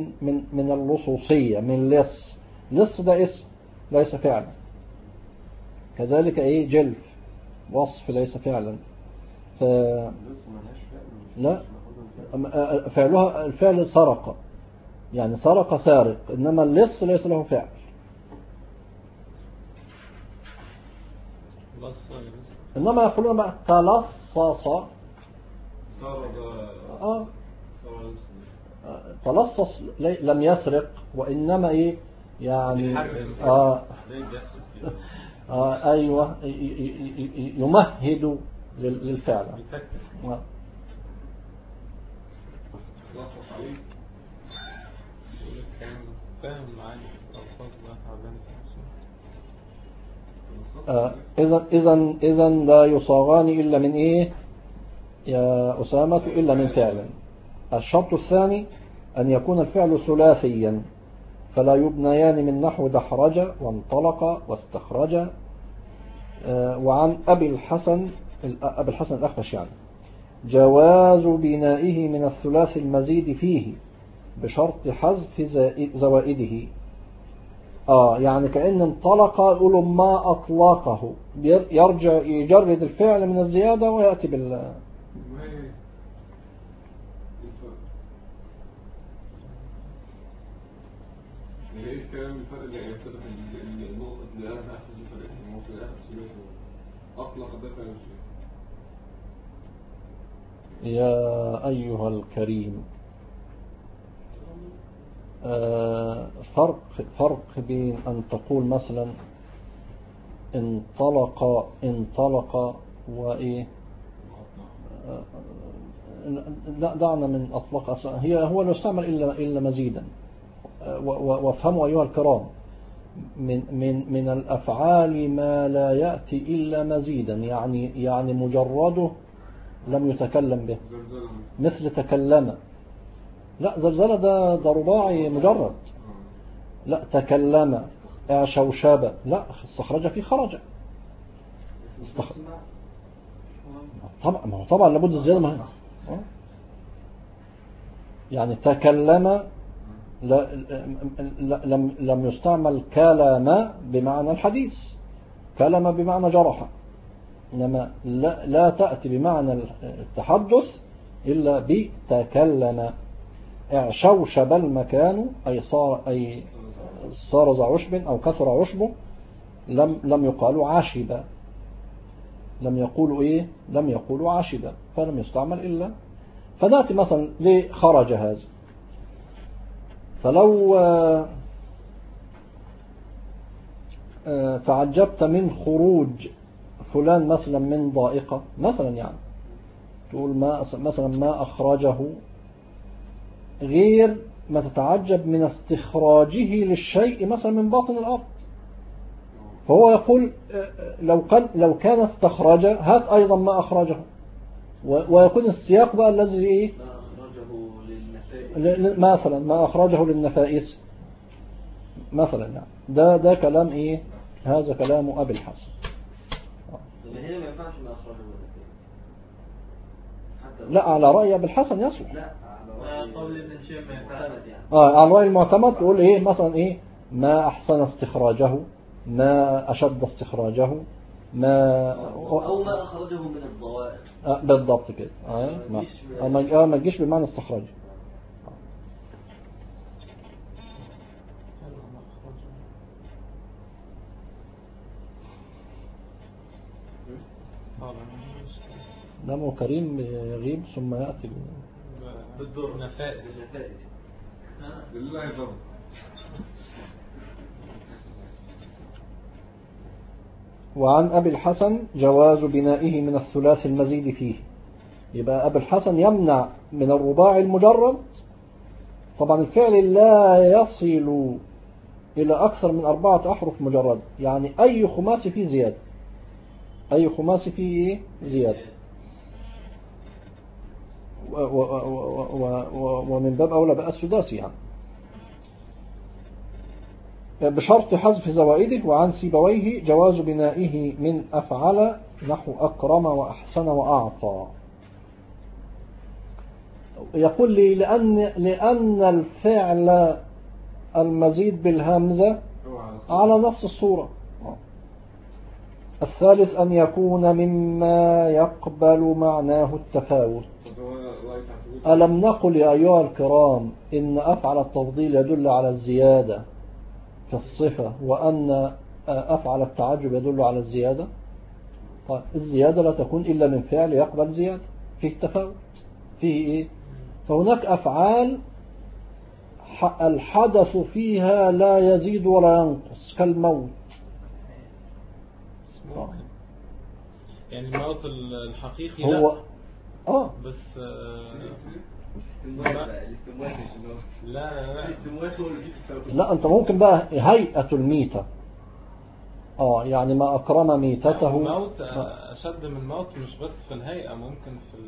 من اللصوصية من لص. لص ده اسم ليس فعلا، كذلك إيه جلف وصف ليس فعلا. لسه ملهاش فعل. لا فعلها الفعل سرق، يعني سرق سارق، إنما اللص ليس له فعل. إنما يقولون بقى تلصص، تلصص لم يسرق، وإنما إيه يعني أيوة يمهد للفعل. إذا لا يصاغان إلا من إيه يا أسامة إلا من فعل. الشرط الثاني أن يكون الفعل ثلاثيا، فلا يبنيان من نحو دحرج وانطلق واستخرج. وعن أبي الحسن الأخفش يعني جواز بنائه من الثلاث المزيد فيه بشرط حذف زوائده. يعني كأن انطلق يقولوا ما أطلقه، يرجع يجرد الفعل من الزيادة ويأتي بال ايه الكلام الفرق اللي يتضح النقطة اللي أنا أخذ الفرق النقطة اللي أخذ سلاسل أطلق ده فعل شيء. يا أيها الكريم فرق بين أن تقول مثلا انطلق وإيه لا دعنا من أطلق هو لا يستعمل إلا مزيدا. وافهموا أيها الكرام من الأفعال ما لا يأتي إلا مزيدا، يعني مجرده لم يتكلم به، مثل تكلم. لا زلزلة ده رباعي مجرد. لا تكلم اعشوشب، لا استخرج فيه خرج. طبعا لابد الزيادة يعني تكلم لم يستعمل كلام بمعنى الحديث، كلام بمعنى جرح، إنما لا تأتي بمعنى التحدث إلا بتكلم. اعشوشب المكان أي صار ذا عشب أو كثر عشبه، لم يقالوا عاشبا، لم يقولوا عاشبا، فلم يستعمل إلا. فنأتي مثلا لخرج هذا، فلو تعجبت من خروج فلان مثلا من ضائقة مثلا، يعني تقول مثلا ما أخرجه، غير ما تتعجب من استخراجه للشيء مثلا من باطن الأرض. فهو يقول لو كان استخرج هات أيضا ما أخرجه، ويكون السياق بقى الذي إيه مثلا ما أخرجه للنفائس مثلا، يعني ده كلام إيه، هذا كلام أبي الحسن. هنا ما ينفعش ما أخرجه للنفائس، لا على رأي أبي الحسن يصلح. لا على قول ابن هشام ما ينفعش يعني. على رأي المعتمد تقول إيه مثلا إيه ما أحسن استخراجه، ما أشد استخراجه، أو ما أخرجه من الضوائق. بالضبط كده. ما تجيش بمعنى استخراج. نمو كريم يغيب ثم يأتي بالدور نفائس لله يضرب. وعن أبي الحسن جواز بنائه من الثلاث المزيد فيه. يبقى أبي الحسن يمنع من الرباع المجرد. طبعا الفعل لا يصل إلى أكثر من 4 أحرف مجرد، يعني أي خماسي فيه زيادة، أي خماسي فيه زيادة. ومن باب أولى بقى السداسي يعني بشرط حذف زوائده. وعن سيبويه جواز بنائه من أفعل نحو أكرم وأحسن وأعطى. يقول لي لأن الفعل المزيد بالهمزة على نفس الصورة، الثالث أن يكون مما يقبل معناه التفاوت. ألم نقل يا أيها الكرام إن أفعل التفضيل يدل على الزيادة في الصفة، وأن أفعل التعجب يدل على الزيادة؟ طيب الزيادة لا تكون إلا من فعل يقبل زيادة، فيه التفاوت، فيه إيه؟ فهناك أفعال الحدث فيها لا يزيد ولا ينقص كالموت. يعني الموت الحقيقي هو بس لا أنت ممكن بقى هيئة الميتة، يعني ما أكرم ميتته. الموت أشد من الموت مش بس في الهيئة، ممكن في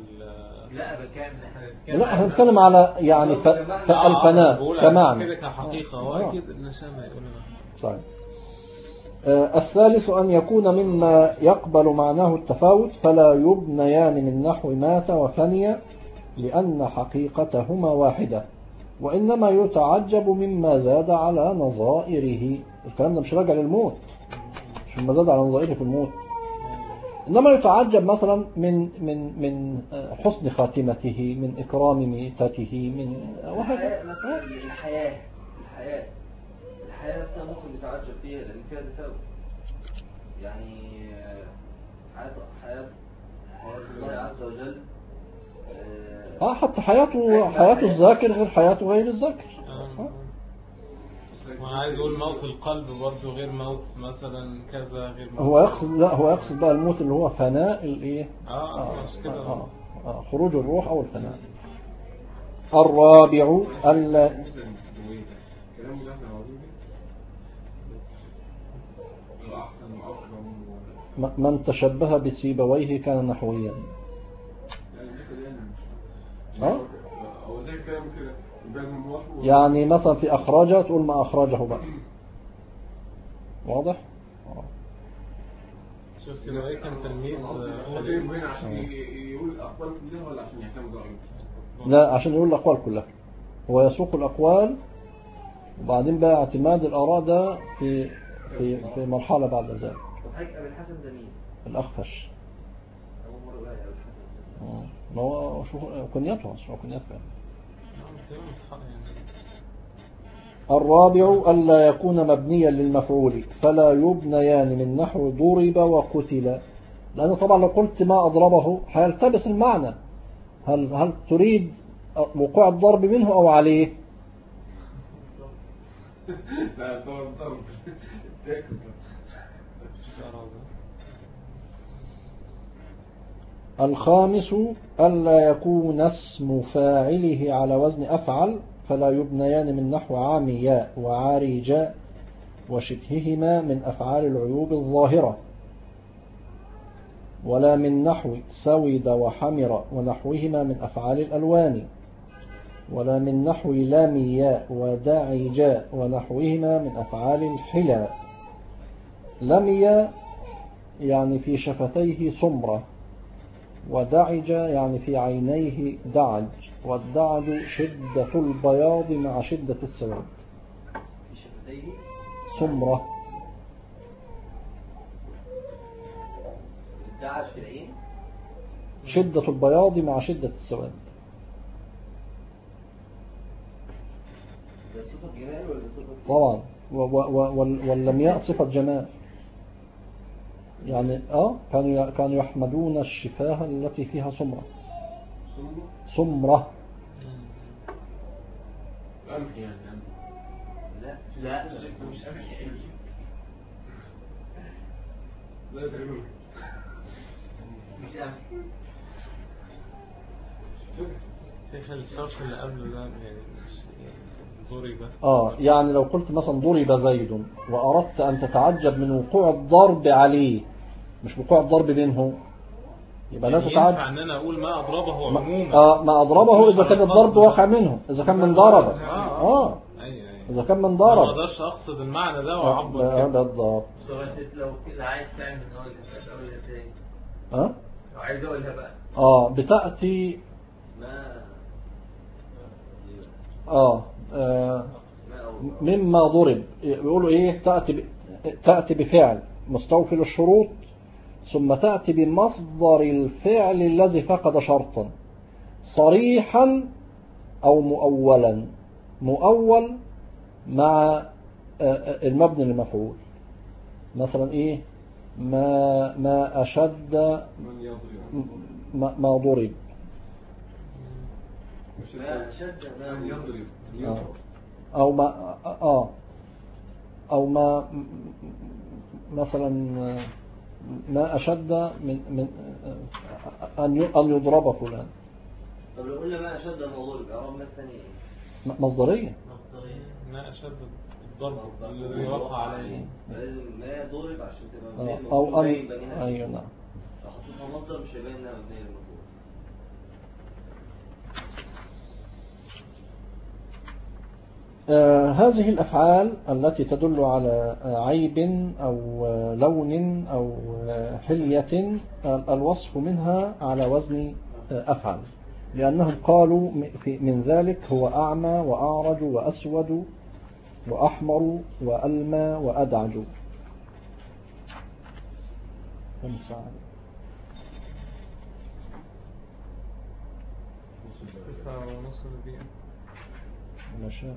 لا احنا بنتكلم على يعني الفناء كمعنى كده كحقيقة. هو أكيد النشامة يقولنا. صحيح. الثالث أن يكون مما يقبل معناه التفاوت فلا يبنيان من نحو مات وفني لأن حقيقتهما واحدة، وإنما يتعجب مما زاد على نظائره. الكلام ده مش راجع للموت، مش مما زاد على نظائره في الموت، إنما يتعجب مثلا من حسن خاتمته، من إكرام ميتته، من وهكذا. الحياة نفسها ممكن يتعجب فيها لأن فيها تفاوت. يعني حياة الله عز وجل حتى حياة الذاكر غير حياة غير الذاكر. وأنا عايز أقول موت القلب برضه غير موت مثلا كذا غير موت. هو يقصد بقى الموت اللي هو فناء الايه مش كده. خروج الروح او الفناء. الرابع من تشبه بسيبويه كان نحويا. يعني مثلا في أخرجه تقول ما أخرجه بقى. واضح؟ شوف سيبويه كان تلميذ وين عشان يقول الأقوال كلها ولا عشان يعتمد رأيه؟ لا عشان يقول الأقوال كلها. هو يسوق الأقوال وبعدين بقى اعتماد الآراء ده في مرحلة بعد ذلك. وحاجة أبي الحسن ده مين؟ الأخفش. أول مرة بقى أبي الحسن. ما هو كنيته الرابع ألا يكون مبنيا للمفعول فلا يبنيان من نحو ضرب وقتل، لأن طبعا لو قلت ما أضربه هيلتبس المعنى. هل تريد وقوع الضرب منه أو عليه؟ لا ضرب. الخامس ألا يكون اسم فاعله على وزن أفعل فلا يبنيان من نحو عامياء وعارجاء وشبههما من أفعال العيوب الظاهرة، ولا من نحو سود وحمر ونحوهما من أفعال الألوان، ولا من نحو لامياء وداعجاء ونحوهما من أفعال الحلى. لامياء يعني في شفتيه سمرة، ودعج يعني في عينيه دعج، والدعج شدة البياض مع شدة السواد. سمرة. الدعج في العين شدة البياض مع شدة السواد. ده صفة جمال ولا صفة؟ طبعا واللمياء صفة جمال. يعني كانوا يحمدون الشفاه التي فيها سمرة. سمرة. لا مش شيخ الشرح اللي قبله ده يعني ضرب. يعني لو قلت مثلا ضرب زيد وأردت أن تتعجب من وقوع الضرب عليه مش وقوع الضرب منه، يبقى لا تتعجب. ينفع ان انا اقول ما اضربه عموما. ما اضربه اذا كان الضرب واقع منه، اذا كان من ضرب. اذا كان من ضرب. ما اقدرش اقصد المعنى ده واعبر بالضبط. لو كده عايز تعمل اقولها ازاي؟ لو عايز اقولها بقى بتاتي مما ضرب. يقولوا ايه؟ تاتي بفعل مستوفي للشروط ثم تأتي بمصدر الفعل الذي فقد شرطا صريحا أو مؤولا. مؤول مع المبني للمفعول، مثلا إيه؟ ما أشد ما ضرب، ما أشد ما يضرب، أو ما مثلا ما أشد من أن يضرب فلان. طب لو قلنا ما أشد ما ضرب أعرابنا الثانية مصدرية. ما أشد الضرب الذي وقع عليه، ما ضرب عشان تبقى مبنية أو أيوة نعم. لو حطيتها مصدر مش هيبين إنها مبنية للمفعول. هذه الأفعال التي تدل على عيب أو لون أو حلية الوصف منها على وزن أفعل، لأنهم قالوا من ذلك هو أعمى وأعرج وأسود وأحمر وألمى وأدعج. كم ساعة؟ 9:30 دقيقة. مشاء.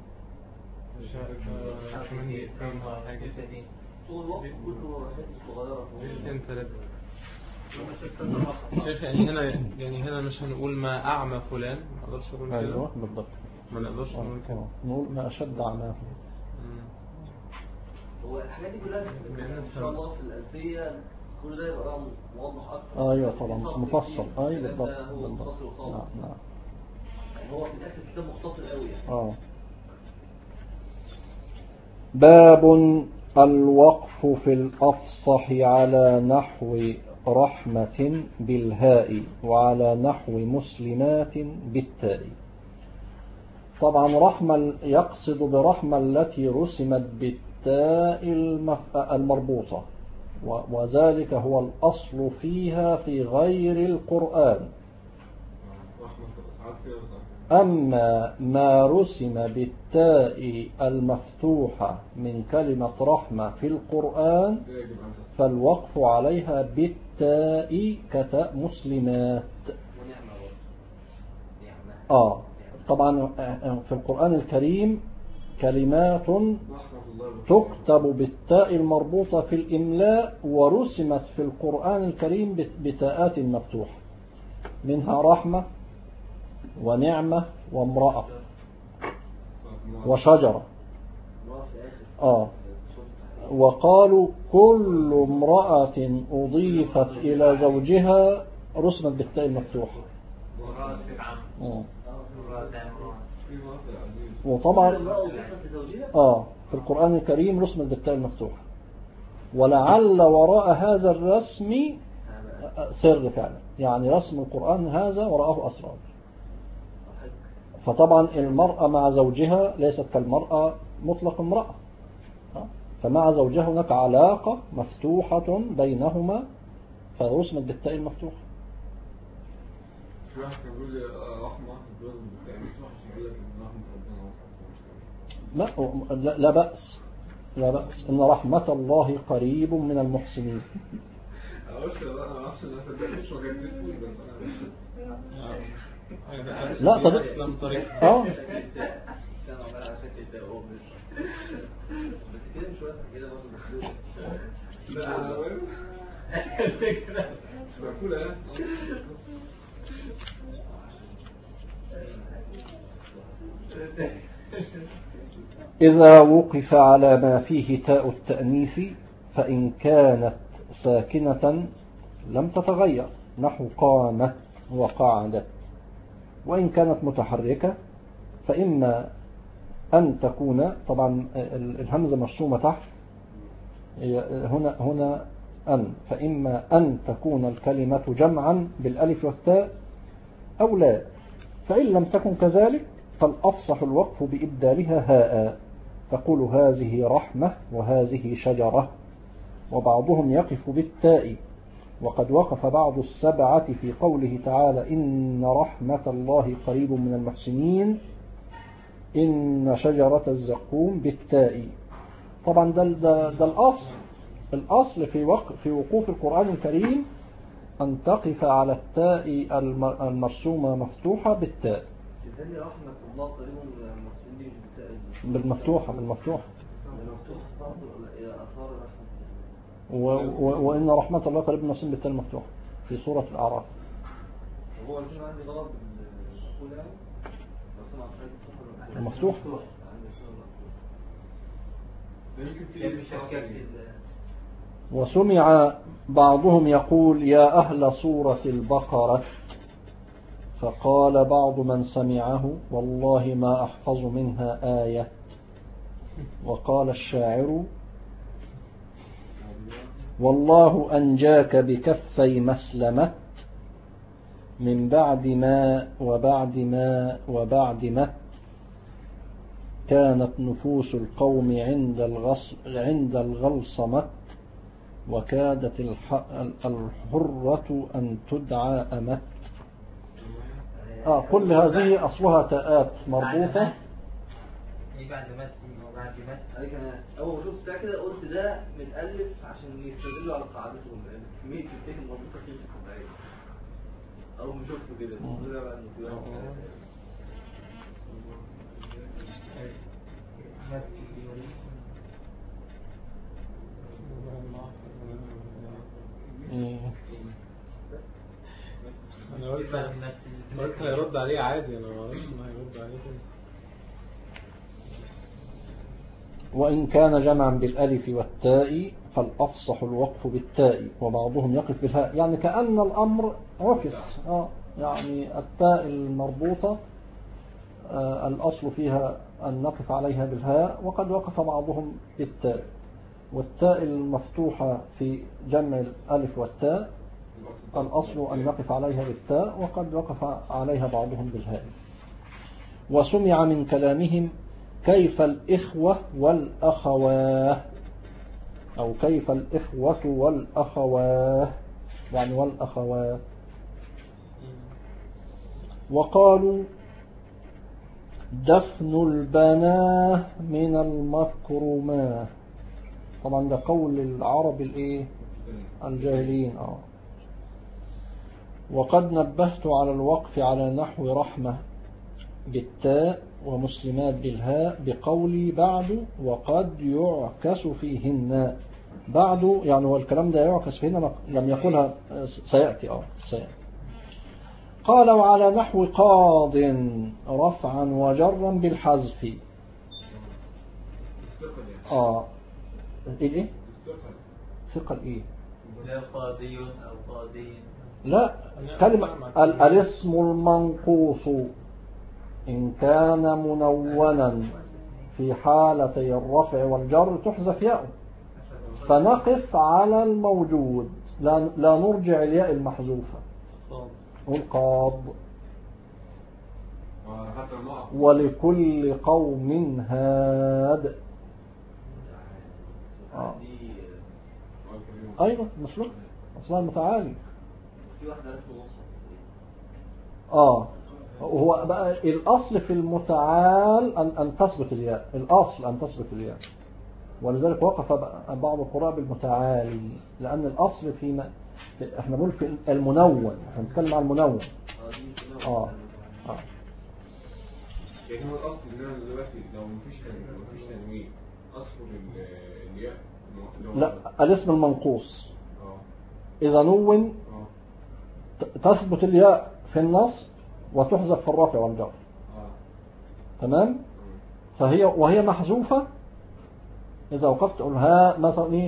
طول الوقت كله حتة صغيرة شايف يعني هنا مش هنقول ما أعمى فلان، ما نقدرش نقول كده. أيوة بالضبط، ما نقدرش نقول كده، نقول ما أشد عماه. هو الحاجات دي كلها إن شاء الله في الألفية كل ده يبقى موضح أكثر. أيوة طبعا مفصل. أيوة بالضبط. هو مختصر وخالص. نعم. يعني هو في الآخر كتاب مختصر قوي يعني. باب الوقف في الأفصح على نحو رحمة بالهاء وعلى نحو مسلمات بالتاء. طبعا رحمة يقصد برحمة التي رسمت بالتاء المربوطة، وذلك هو الأصل فيها في غير القرآن. أما ما رسم بالتاء المفتوحة من كلمة رحمة في القرآن فالوقف عليها بالتاء كتاء مسلمات. طبعا في القرآن الكريم كلمات تكتب بالتاء المربوطة في الإملاء ورسمت في القرآن الكريم بتاءات مفتوحة، منها رحمة ونعمة وامرأة وشجرة. وقالوا كل امرأة أضيفت إلى زوجها رسمت بالتاء المفتوحة. وطبعا في القرآن الكريم رسمت بالتاء المفتوحة، ولعل وراء هذا الرسم سر فعلا، يعني رسم القرآن هذا وراءه أسرار. فطبعا المرأة مع زوجها ليست كالمرأة مطلق امرأة، فمع زوجها هناك علاقة مفتوحة بينهما فرسمت بالتاء المفتوحة. لا بأس، لا بأس، إن رحمة الله قريب من المحسنين. لا طب إذا وقف على ما فيه تاء التأنيث فإن كانت ساكنة لم تتغير، نحو قامت وقعدت. وإن كانت متحركة فإما أن تكون، طبعا الهمزة مرسومة تحت هنا أن، فإما أن تكون الكلمة جمعا بالألف والتاء أو لا، فإن لم تكن كذلك فالأفصح الوقف بإبدالها هاء، تقول هذه رحمة وهذه شجرة. وبعضهم يقف بالتاء، وقد وقف بعض السبعة في قوله تعالى إن رحمة الله قريب من المحسنين إن شجرة الزقوم بالتاء. طبعا ده الأصل، الأصل في وقوف القرآن الكريم أن تقف على التاء المرسومة مفتوحة بالتاء. سيداني رحمة الله قريبا المرسوم دي بالتاء بالمفتوحة المفتوحة إلى أثار رحمة وإن رحمة الله قريب مرسوم بالتاء المفتوحة في سورة الأعراف. هو مش عندي غلط بالأولى المفتوح. وسمع بعضهم يقول يا أهل سورة البقرة، فقال بعض من سمعه والله ما أحفظ منها آية. وقال الشاعر والله أنجاك بكفي مسلمة من بعد ما وبعد ما وبعد ما كانت نفوس القوم عند الغلصمة وكادت الحرة أن تدعى أمت. كل هذه أصلها تاءات مربوطة. بعد مت وبعد مت أول ما شفت كده قلت ده متألف عشان يستدلوا على قاعدتهم كمية التكن مربوطة فيه في القرآن. أول ما شفته كده ده بقى انا قلت هيرد عليه عادي، انا ما اعرفش انه هيرد عليه كده. وإن كان جمعا بالألف والتاء فالأفصح الوقف بالتاء وبعضهم يقف بالهاء، يعني كأن الأمر عكس. يعني التاء المربوطة الأصل فيها أن نقف عليها بالهاء، وقد وقف بعضهم بالتاء. والتاء المفتوحة في جمع الألف والتاء الأصل أن نقف عليها بالتاء، وقد وقف عليها بعضهم بالهاء. وسمع من كلامهم كيف الإخوة والأخواه، أو كيف الإخوة والأخواه، يعني والأخوات. وقالوا دفن البناه من المكرمات. طبعا ده قول العرب الجاهلين. وقد نبهت على الوقف على نحو رحمة بالتاء ومسلمات بالهاء بقولي بعد وقد يعكس فيهن. بعد يعني هو الكلام ده يعكس فيهن لم يقولها، سيأتي. قال وعلى نحو قاض رفعا وجرا بالحذف. ايه ثقل ايه؟ لا قاضي او قاضي. لا، كلمة الاسم المنقوص إن كان منونا في حالتي الرفع والجر تحذف ياء، فنقف على الموجود، لا نرجع الياء المحذوفة. والقاض ولكل قوم هاد. أيضا مسلوك أصلا متعالي. في واحدة اسمه وهو بقى الأصل في المتعال أن تثبت الياء، الأصل أن تثبت الياء، ولذلك وقف بعض القراء بالمتعالي، لأن الأصل احنا بنقول في المنون، احنا بنتكلم عن المنون. يعني هو الأصل إن أنا دلوقتي لو مفيش تنوين أصفر الياء. لا، الاسم المنقوص إذا نون تثبت الياء في النص وتحذف في الرفع والجر. تمام. وهي محذوفة إذا وقفت تقول ها مثلا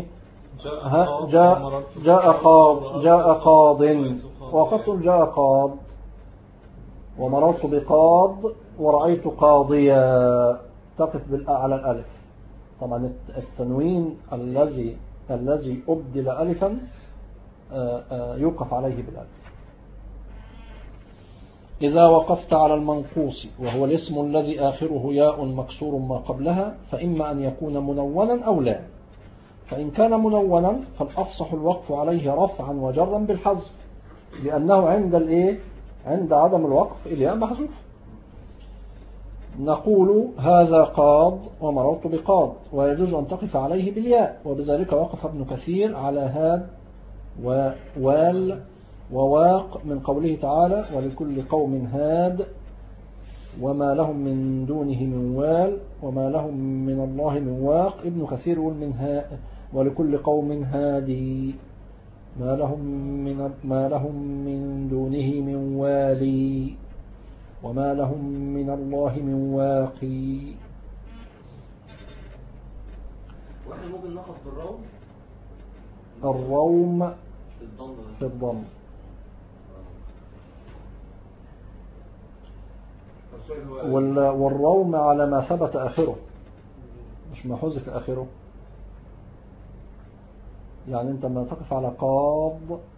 جاء قاض، وقفت جاء قاض، ومررت بقاض ورأيت قاضيا، تقف على الألف. طبعا التنوين الذي أبدل ألفا يوقف عليه بالألف. إذا وقفت على المنقوص وهو الاسم الذي آخره ياء مكسور ما قبلها فإما أن يكون منونا أو لا. فإن كان منونا فالأفصح الوقف عليه رفعا وجرا بالحذف، لأنه عند عند عدم الوقف الياء محذوف. نقول هذا قاض ومررت بقاض، ويجوز أن تقف عليه بالياء، وبذلك وقف ابن كثير على هاد ووال وواق من قوله تعالى ولكل قوم هاد وما لهم من دونه من وال وما لهم من الله من واق. ابن كثير يقول ولكل قوم هادي ما لهم من دونه من والي وما لهم من الله من واقي. واحنا ممكن ناخذ بالروم الروم في الضم. والروم على ما ثبت آخره مش ما حذف آخره. يعني انت ما تقف على قاض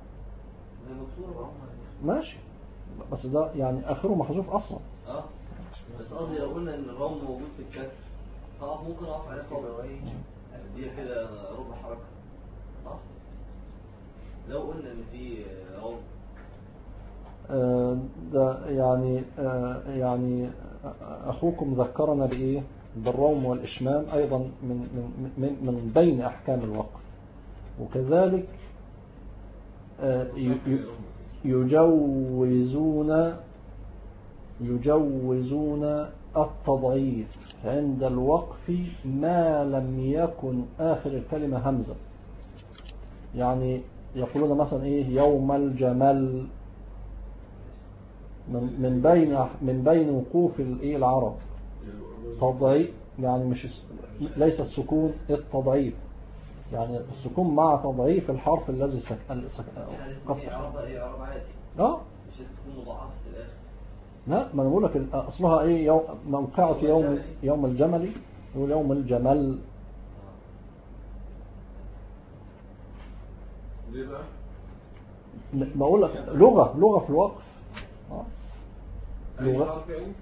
ماشي، بس ده يعني آخره محذوف أصلا. بس قصدي لو قلنا ان الروم موجود في الكسر ممكن اقف عليه قاضي دي كده ربع حركة صح؟ لو قلنا ان في روم ده يعني أخوكم ذكرنا بإيه بالروم والإشمام أيضا من بين أحكام الوقف. وكذلك يجوزون التضعيف عند الوقف ما لم يكن آخر الكلمة همزة. يعني يقولون مثلا إيه يوم الجمل من بين وقوف العرب تضعيف، يعني مش ليس السكون التضعيف، يعني السكون مع تضعيف الحرف الذي مش تكون مضاعفة في الآخر. لا ما انا بقول لك اصلها ايه موقعة يوم الجمل ويوم الجمل. ليه بقى؟ بقول لك لغة في الوقف لغة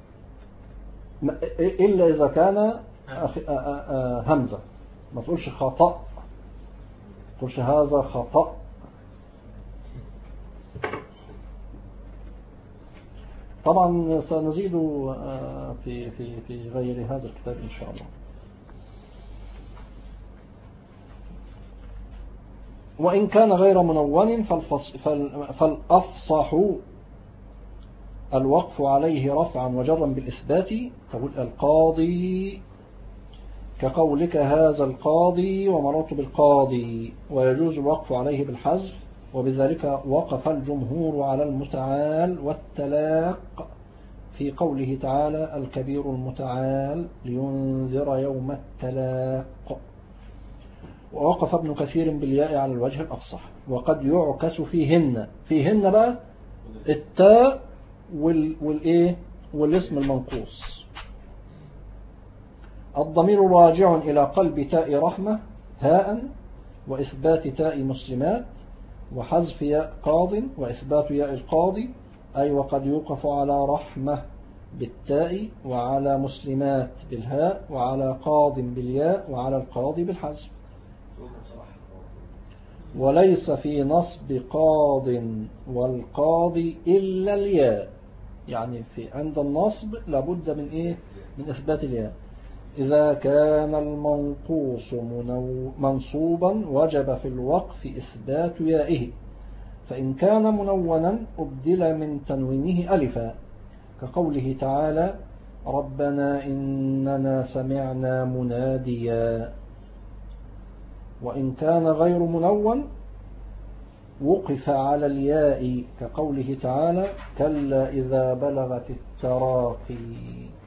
إلا إذا كان همزة. ما تقولش خطأ، ما تقولش هذا خطأ. طبعا سنزيد في غير هذا الكتاب إن شاء الله. وإن كان غير منون فالأفصح الوقف عليه رفعا وجرا بالإثبات. تقول القاضي كقولك هذا القاضي ومررت بالقاضي. ويجوز الوقف عليه بالحذف، وبذلك وقف الجمهور على المتعال والتلاق في قوله تعالى الكبير المتعال لينذر يوم التلاق. ووقف ابن كثير بالياء على الوجه الأفصح. وقد يعكس فيهن بقى التاء والاسم المنقوص. الضمير راجع إلى قلب تاء رحمة هاء وإثبات تاء مسلمات وحذف ياء قاض وإثبات ياء القاضي. أي وقد يوقف على رحمة بالتاء وعلى مسلمات بالهاء وعلى قاض بالياء وعلى القاضي بالحذف. وليس في نصب قاض والقاضي إلا الياء. يعني عند النصب لابد من إثبات الياء. إذا كان المنقوص منصوبا وجب في الوقف إثبات يائه. فإن كان منونا أبدل من تنوينه ألفا كقوله تعالى ربنا إننا سمعنا مناديا. وإن كان غير منون وقف على الياء كقوله تعالى كلا إذا بلغت التراقي.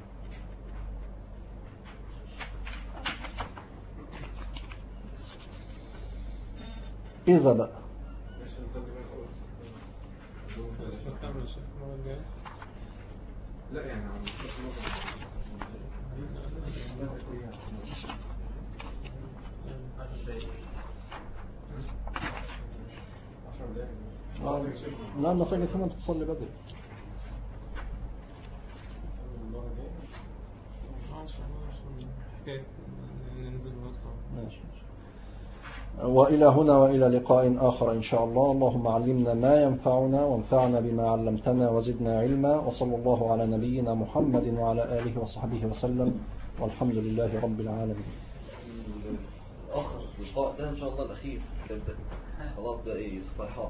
إذا بقى لا يعني عم لا المساجد هنا بتصلي بدري. ماشي. وإلى هنا وإلى لقاء آخر إن شاء الله. اللهم علمنا ما ينفعنا وانفعنا بما علمتنا وزدنا علما، وصلى الله على نبينا محمد وعلى آله وصحبه وسلم، والحمد لله رب العالمين. آخر اللقاء ده إن شاء الله الأخير تبدأ خلاص بقى إيه صفيحات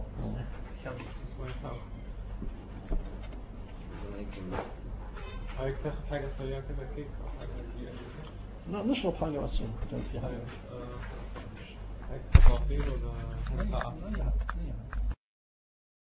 هيك تاخد حاجة سريعة كده كيك أو حاجة كبيرة كده؟ لا نشرب حاجة بس كان في حاجة هيك تفاصيل ولا ساعة؟